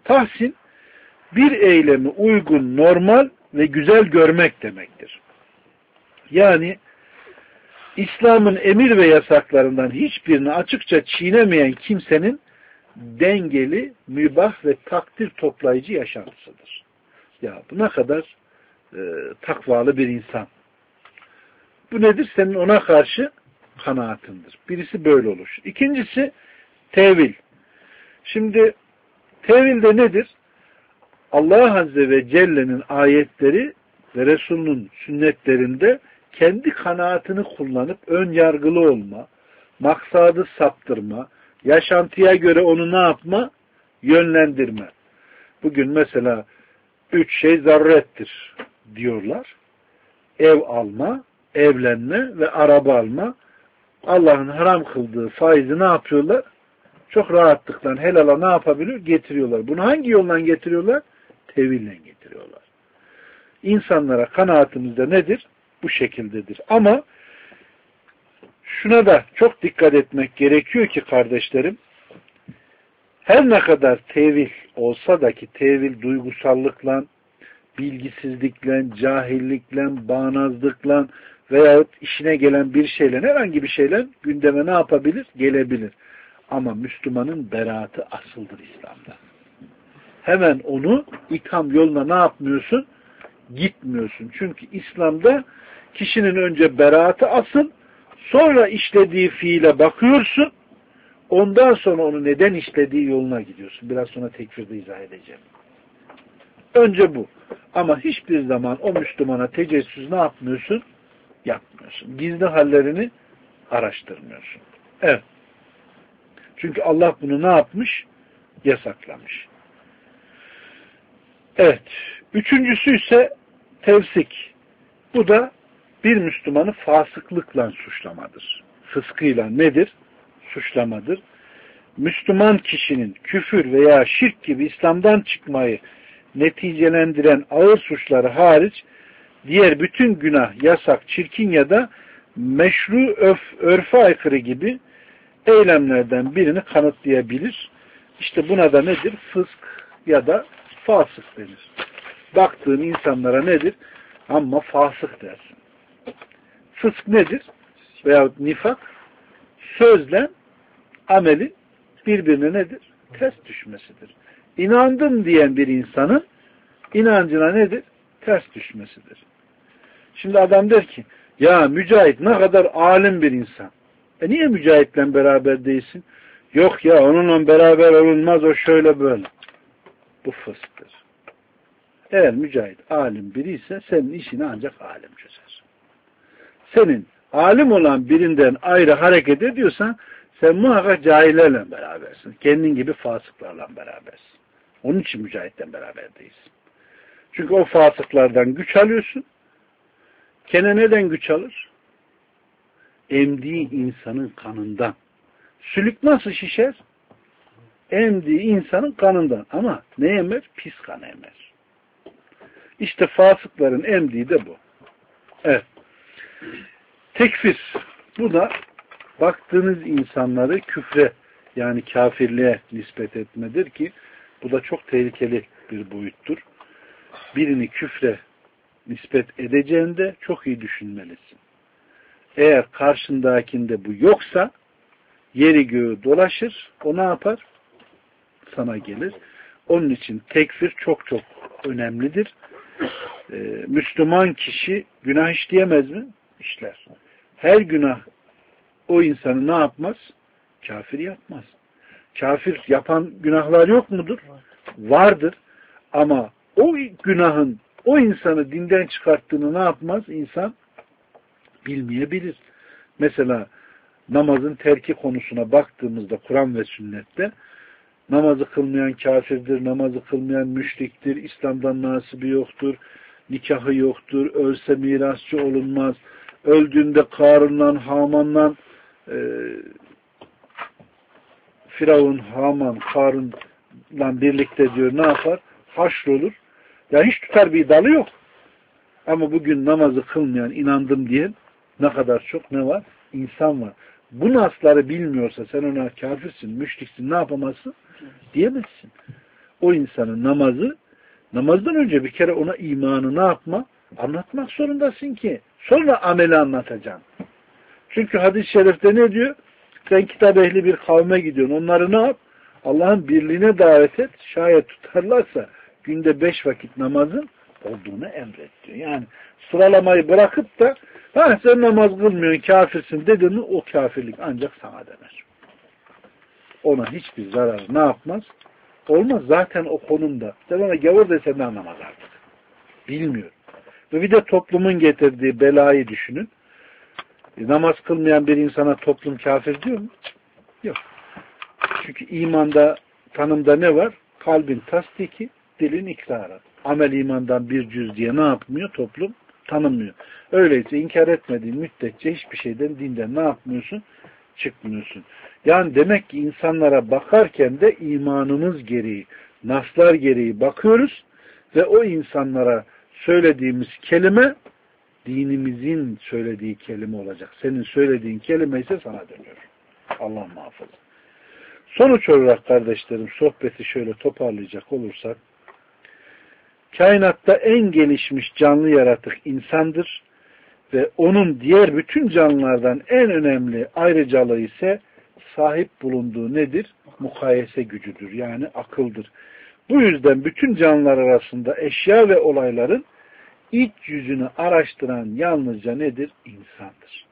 Tahsin, bir eylemi uygun, normal ve güzel görmek demektir. Yani İslam'ın emir ve yasaklarından hiçbirini açıkça çiğnemeyen kimsenin dengeli, mübah ve takdir toplayıcı yaşantısıdır. Ya bu ne kadar takvalı bir insan. Bu nedir? Senin ona karşı kanaatindir. Birisi böyle olur. İkincisi tevil. Şimdi tevil de nedir? Allah Azze ve Celle'nin ayetleri ve Resulünün sünnetlerinde kendi kanaatini kullanıp ön yargılı olma, maksadı saptırma, yaşantıya göre onu ne yapma? Yönlendirme. Bugün mesela 3 şey zarurettir diyorlar. Ev alma, evlenme ve araba alma. Allah'ın haram kıldığı faizi ne yapıyorlar? Çok rahatlıkla helala ne yapabiliyor? Getiriyorlar. Bunu hangi yoldan getiriyorlar? Teville getiriyorlar. İnsanlara kanaatimizde nedir? Bu şekildedir. Ama şuna da çok dikkat etmek gerekiyor ki kardeşlerim, her ne kadar tevil olsa da ki tevil duygusallıkla, bilgisizlikle, cahillikle, bağnazlıkla veyahut işine gelen bir şeyle, herhangi bir şeyle gündeme ne yapabilir? Gelebilir. Ama Müslümanın beraatı asıldır İslam'da. Hemen onu itham yoluna ne yapmıyorsun? Gitmiyorsun. Çünkü İslam'da kişinin önce beraatı asıl, sonra işlediği fiile bakıyorsun, ondan sonra onu neden işlediği yoluna gidiyorsun. Biraz sonra tekfirde izah edeceğim. Önce bu. Ama hiçbir zaman o Müslümana tecessüs ne yapmıyorsun? Yapmıyorsun. Gizli hallerini araştırmıyorsun. Evet. Çünkü Allah bunu ne yapmış? Yasaklamış. Evet. Üçüncüsü ise tevsik. Bu da bir Müslümanı fasıklıkla suçlamadır. Fıskıyla nedir? Suçlamadır. Müslüman kişinin küfür veya şirk gibi İslam'dan çıkmayı neticelendiren ağır suçları hariç diğer bütün günah, yasak, çirkin ya da meşru örfe aykırı gibi eylemlerden birini kanıtlayabilir. İşte buna da nedir? Fısk ya da fasık denir. Baktığın insanlara nedir? Ama fasık dersin. Fısk nedir? Veyahut nifak, sözle amelin birbirine nedir? Ters düşmesidir. İnandım diyen bir insanın inancına nedir? Ters düşmesidir. Şimdi adam der ki, ya Mücahit ne kadar alim bir insan. Niye Mücahit'le beraber değilsin? Yok ya onunla beraber olunmaz, o şöyle böyle. Bu fısktır. Eğer Mücahit alim biri ise senin işini ancak alim çözer. Senin alim olan birinden ayrı hareket ediyorsan sen muhakkak cahillerle berabersin. Kendin gibi fasıklarla berabersin. Onun için Mücahit'le beraber değilsin. Çünkü o fasıklardan güç alıyorsun. Kene neden güç alır? Emdiği insanın kanından. Sülük nasıl şişer? Emdiği insanın kanından. Ama ne emer? Pis kan emer. İşte fasıkların emdiği de bu. Evet. Tekfir. Bu da baktığınız insanları küfre, yani kafirliğe nispet etmedir ki bu da çok tehlikeli bir boyuttur. Birini küfre nispet edeceğinde çok iyi düşünmelisin. Eğer karşındakinde bu yoksa yeri göğü dolaşır, o ne yapar? Sana gelir. Onun için tekfir çok çok önemlidir. Müslüman kişi günah işleyemez mi? İşler. Her günah o insanı ne yapmaz? Kafir yapmaz. Kafir yapan günahlar yok mudur? Vardır. Ama o günahın o insanı dinden çıkarttığını ne yapmaz? İnsan bilmeyebilir. Mesela namazın terki konusuna baktığımızda Kur'an ve sünnette namazı kılmayan kafirdir, namazı kılmayan müşriktir, İslam'dan nasibi yoktur, nikahı yoktur, ölse mirasçı olunmaz, öldüğünde Karun'la, Haman'la Firavun, Haman, Karun'la birlikte diyor ne yapar? Haşrolur. Ya hiç tutar bir dalı yok. Ama bugün namazı kılmayan, inandım diyen ne kadar çok ne var? İnsan var. Bu nasları bilmiyorsa sen ona kafirsin, müşriksin, ne yapamazsın? Diyemezsin. o insanın namazdan önce bir kere ona imanı ne yapma? Anlatmak zorundasın ki. Sonra ameli anlatacaksın. Çünkü hadis-i şerifte ne diyor? Sen kitap ehli bir kavme gidiyorsun. Onları ne yap? Allah'ın birliğine davet et. Şayet tutarlarsa günde 5 vakit namazın olduğunu emret diyor. Yani sıralamayı bırakıp da sen namaz kılmıyorsun, kafirsin dedin mi o kafirlik ancak sana döner. Ona hiçbir zarar ne yapmaz? Olmaz. Zaten o konumda. Sen ona gavur desen de anlamaz artık. Bilmiyor. Ve bir de toplumun getirdiği belayı düşünün. Namaz kılmayan bir insana toplum kafir diyor mu? Yok. Çünkü imanda, tanımda ne var? Kalbin tasdiki, dilin ikrarı. Amel imandan bir cüz diye ne yapmıyor? Toplum tanımıyor. Öyleyse inkar etmediğin müddetçe hiçbir şeyden, dinden ne yapmıyorsun? Çıkmıyorsun. Yani demek ki insanlara bakarken de imanımız gereği, naslar gereği bakıyoruz ve o insanlara söylediğimiz kelime dinimizin söylediği kelime olacak. Senin söylediğin kelime ise sana dönüyor. Allah muhafaza. Sonuç olarak kardeşlerim sohbeti şöyle toparlayacak olursak kainatta en gelişmiş canlı yaratık insandır ve onun diğer bütün canlılardan en önemli ayrıcalığı ise sahip bulunduğu nedir? Mukayese gücüdür. Yani akıldır. Bu yüzden bütün canlılar arasında eşya ve olayların iç yüzünü araştıran yalnızca nedir? İnsandır.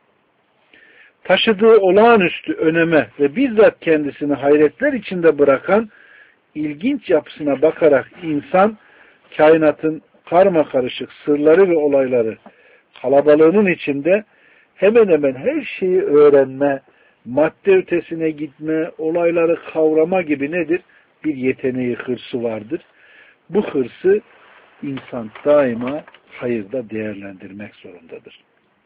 Taşıdığı olağanüstü öneme ve bizzat kendisini hayretler içinde bırakan ilginç yapısına bakarak insan kainatın karmakarışık sırları ve olayları kalabalığının içinde hemen hemen her şeyi öğrenme, madde ötesine gitme, olayları kavrama gibi nedir? Bir yeteneği, hırsı vardır. Bu hırsı insan daima hayırda değerlendirmek zorundadır.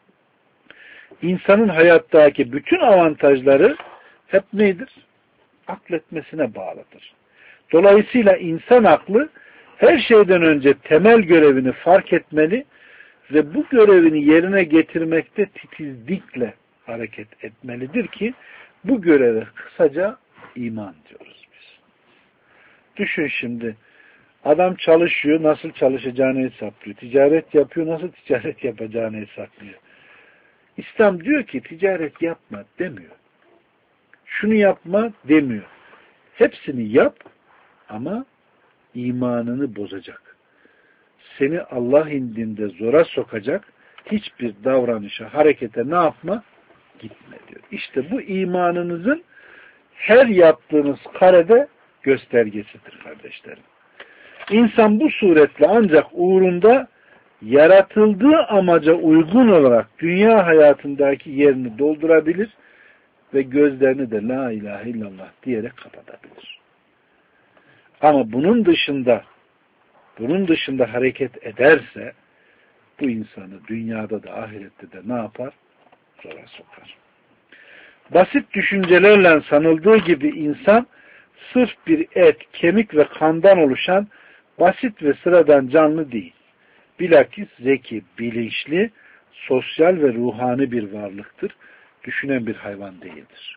İnsanın hayattaki bütün avantajları hep nedir? Akletmesine bağlıdır. Dolayısıyla insan aklı her şeyden önce temel görevini fark etmeli ve bu görevini yerine getirmekte titizlikle hareket etmelidir ki bu göreve kısaca iman diyoruz biz. Düşün şimdi adam çalışıyor, nasıl çalışacağını hesaplıyor. Ticaret yapıyor, nasıl ticaret yapacağını hesaplıyor. İslam diyor ki ticaret yapma demiyor. Şunu yapma demiyor. Hepsini yap ama imanını bozacak. Seni Allah indinde zora sokacak hiçbir davranışa, harekete ne yapma? Gitme diyor. İşte bu imanınızın her yaptığınız karede göstergesidir kardeşlerim. İnsan bu suretle ancak uğrunda yaratıldığı amaca uygun olarak dünya hayatındaki yerini doldurabilir ve gözlerini de la ilahe illallah diyerek kapatabilir. Ama bunun dışında hareket ederse bu insanı dünyada da ahirette de ne yapar? Zora sokar. Basit düşüncelerle sanıldığı gibi insan sırf bir et, kemik ve kandan oluşan basit ve sıradan canlı değil. Bilakis zeki, bilinçli, sosyal ve ruhani bir varlıktır. Düşünen bir hayvan değildir.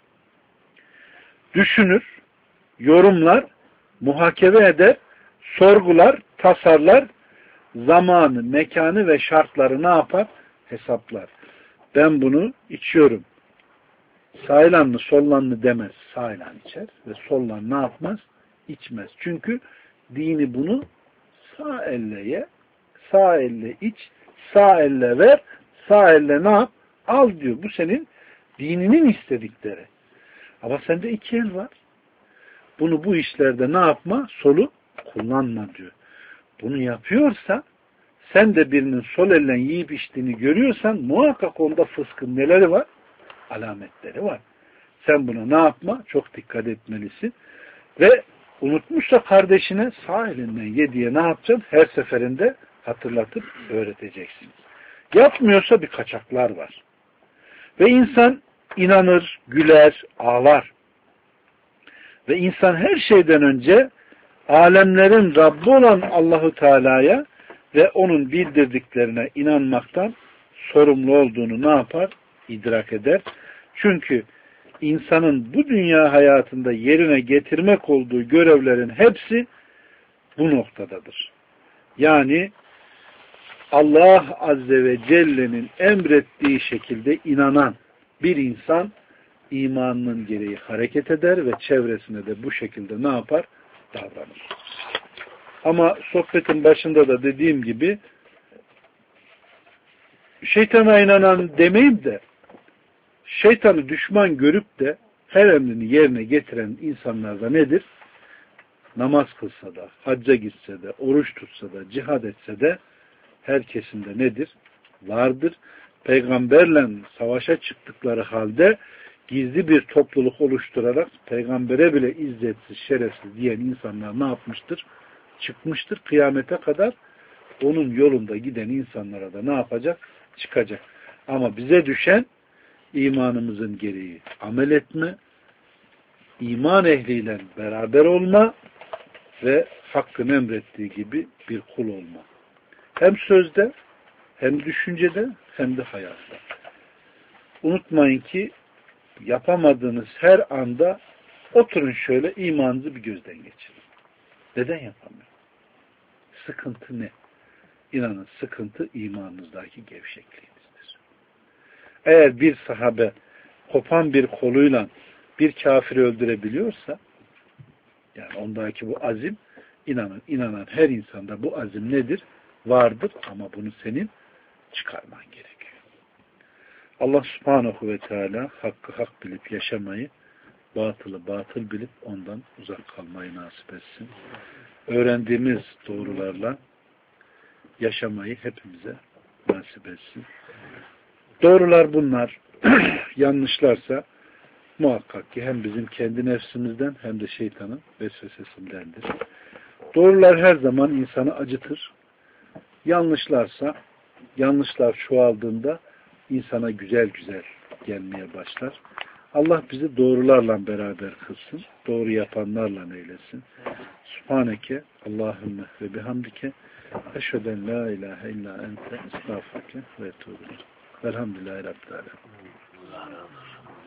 Düşünür, yorumlar, muhakeme eder, sorgular, tasarlar, zamanı, mekanı ve şartları ne yapar? Hesaplar. Ben bunu içiyorum. Sağlan mı, sollan mı demez. Sağlan içer ve sollan ne yapmaz? İçmez. Çünkü dini bunu sağ elle ye, sağ elle iç, sağ elle ver, sağ elle ne yap? Al diyor. Bu senin dininin istedikleri. Ama sende iki el var. Bunu bu işlerde ne yapma? Solu kullanma diyor. Bunu yapıyorsa sen de birinin sol elle yiyip içtiğini görüyorsan muhakkak onda fıskın neleri var? Alametleri var. Sen buna ne yapma? Çok dikkat etmelisin. Ve unutmuşsa kardeşine sağ elinden yediye ne yapacaksın? Her seferinde hatırlatıp öğreteceksin. Yapmıyorsa bir kaçaklar var. Ve insan inanır, güler, ağlar. Ve insan her şeyden önce alemlerin Rabbi olan Allahu Teala'ya ve onun bildirdiklerine inanmaktan sorumlu olduğunu ne yapar? İdrak eder. Çünkü insanın bu dünya hayatında yerine getirmek olduğu görevlerin hepsi bu noktadadır. Yani Allah Azze ve Celle'nin emrettiği şekilde inanan bir insan imanının gereği hareket eder ve çevresine de bu şekilde ne yapar? Davranır. Ama sohbetin başında da dediğim gibi şeytana inanan demeyim de şeytanı düşman görüp de her emrini yerine getiren insanlarda nedir? Namaz kılsa da, hacca gitse de, oruç tutsa da, cihad etse de herkesinde nedir? Vardır. Peygamberle savaşa çıktıkları halde gizli bir topluluk oluşturarak peygambere bile izzetsiz, şerefsiz diyen insanlar ne yapmıştır? Çıkmıştır. Kıyamete kadar onun yolunda giden insanlara da ne yapacak? Çıkacak. Ama bize düşen imanımızın gereği amel etme, iman ehliyle beraber olma ve Hakk'ın emrettiği gibi bir kul olma. Hem sözde, hem düşüncede, hem de hayatta. Unutmayın ki yapamadığınız her anda oturun şöyle imanınızı bir gözden geçirin. Neden yapamıyorum? Sıkıntı ne? İnanın sıkıntı imanınızdaki gevşekliğinizdir. Eğer bir sahabe kopan bir koluyla bir kafiri öldürebiliyorsa yani ondaki bu azim inanan her insanda bu azim nedir? Vardır ama bunu senin çıkarman gerekiyor. Allah subhanahu ve teala hakkı hak bilip yaşamayı, batılı batıl bilip ondan uzak kalmayı nasip etsin. Öğrendiğimiz doğrularla yaşamayı hepimize nasip etsin. Doğrular bunlar. Yanlışlarsa muhakkak ki hem bizim kendi nefsimizden hem de şeytanın vesvesesindendir. Doğrular her zaman insanı acıtır. Yanlışlar çoğaldığında insana güzel güzel gelmeye başlar. Allah bizi doğrularla beraber kılsın. Doğru yapanlarla eylesin. Subhaneke Allahümme ve bihamdike eşheden la ilahe illa ente estağfurke ve etûbü. Velhamdülillahi Rabbil alemin.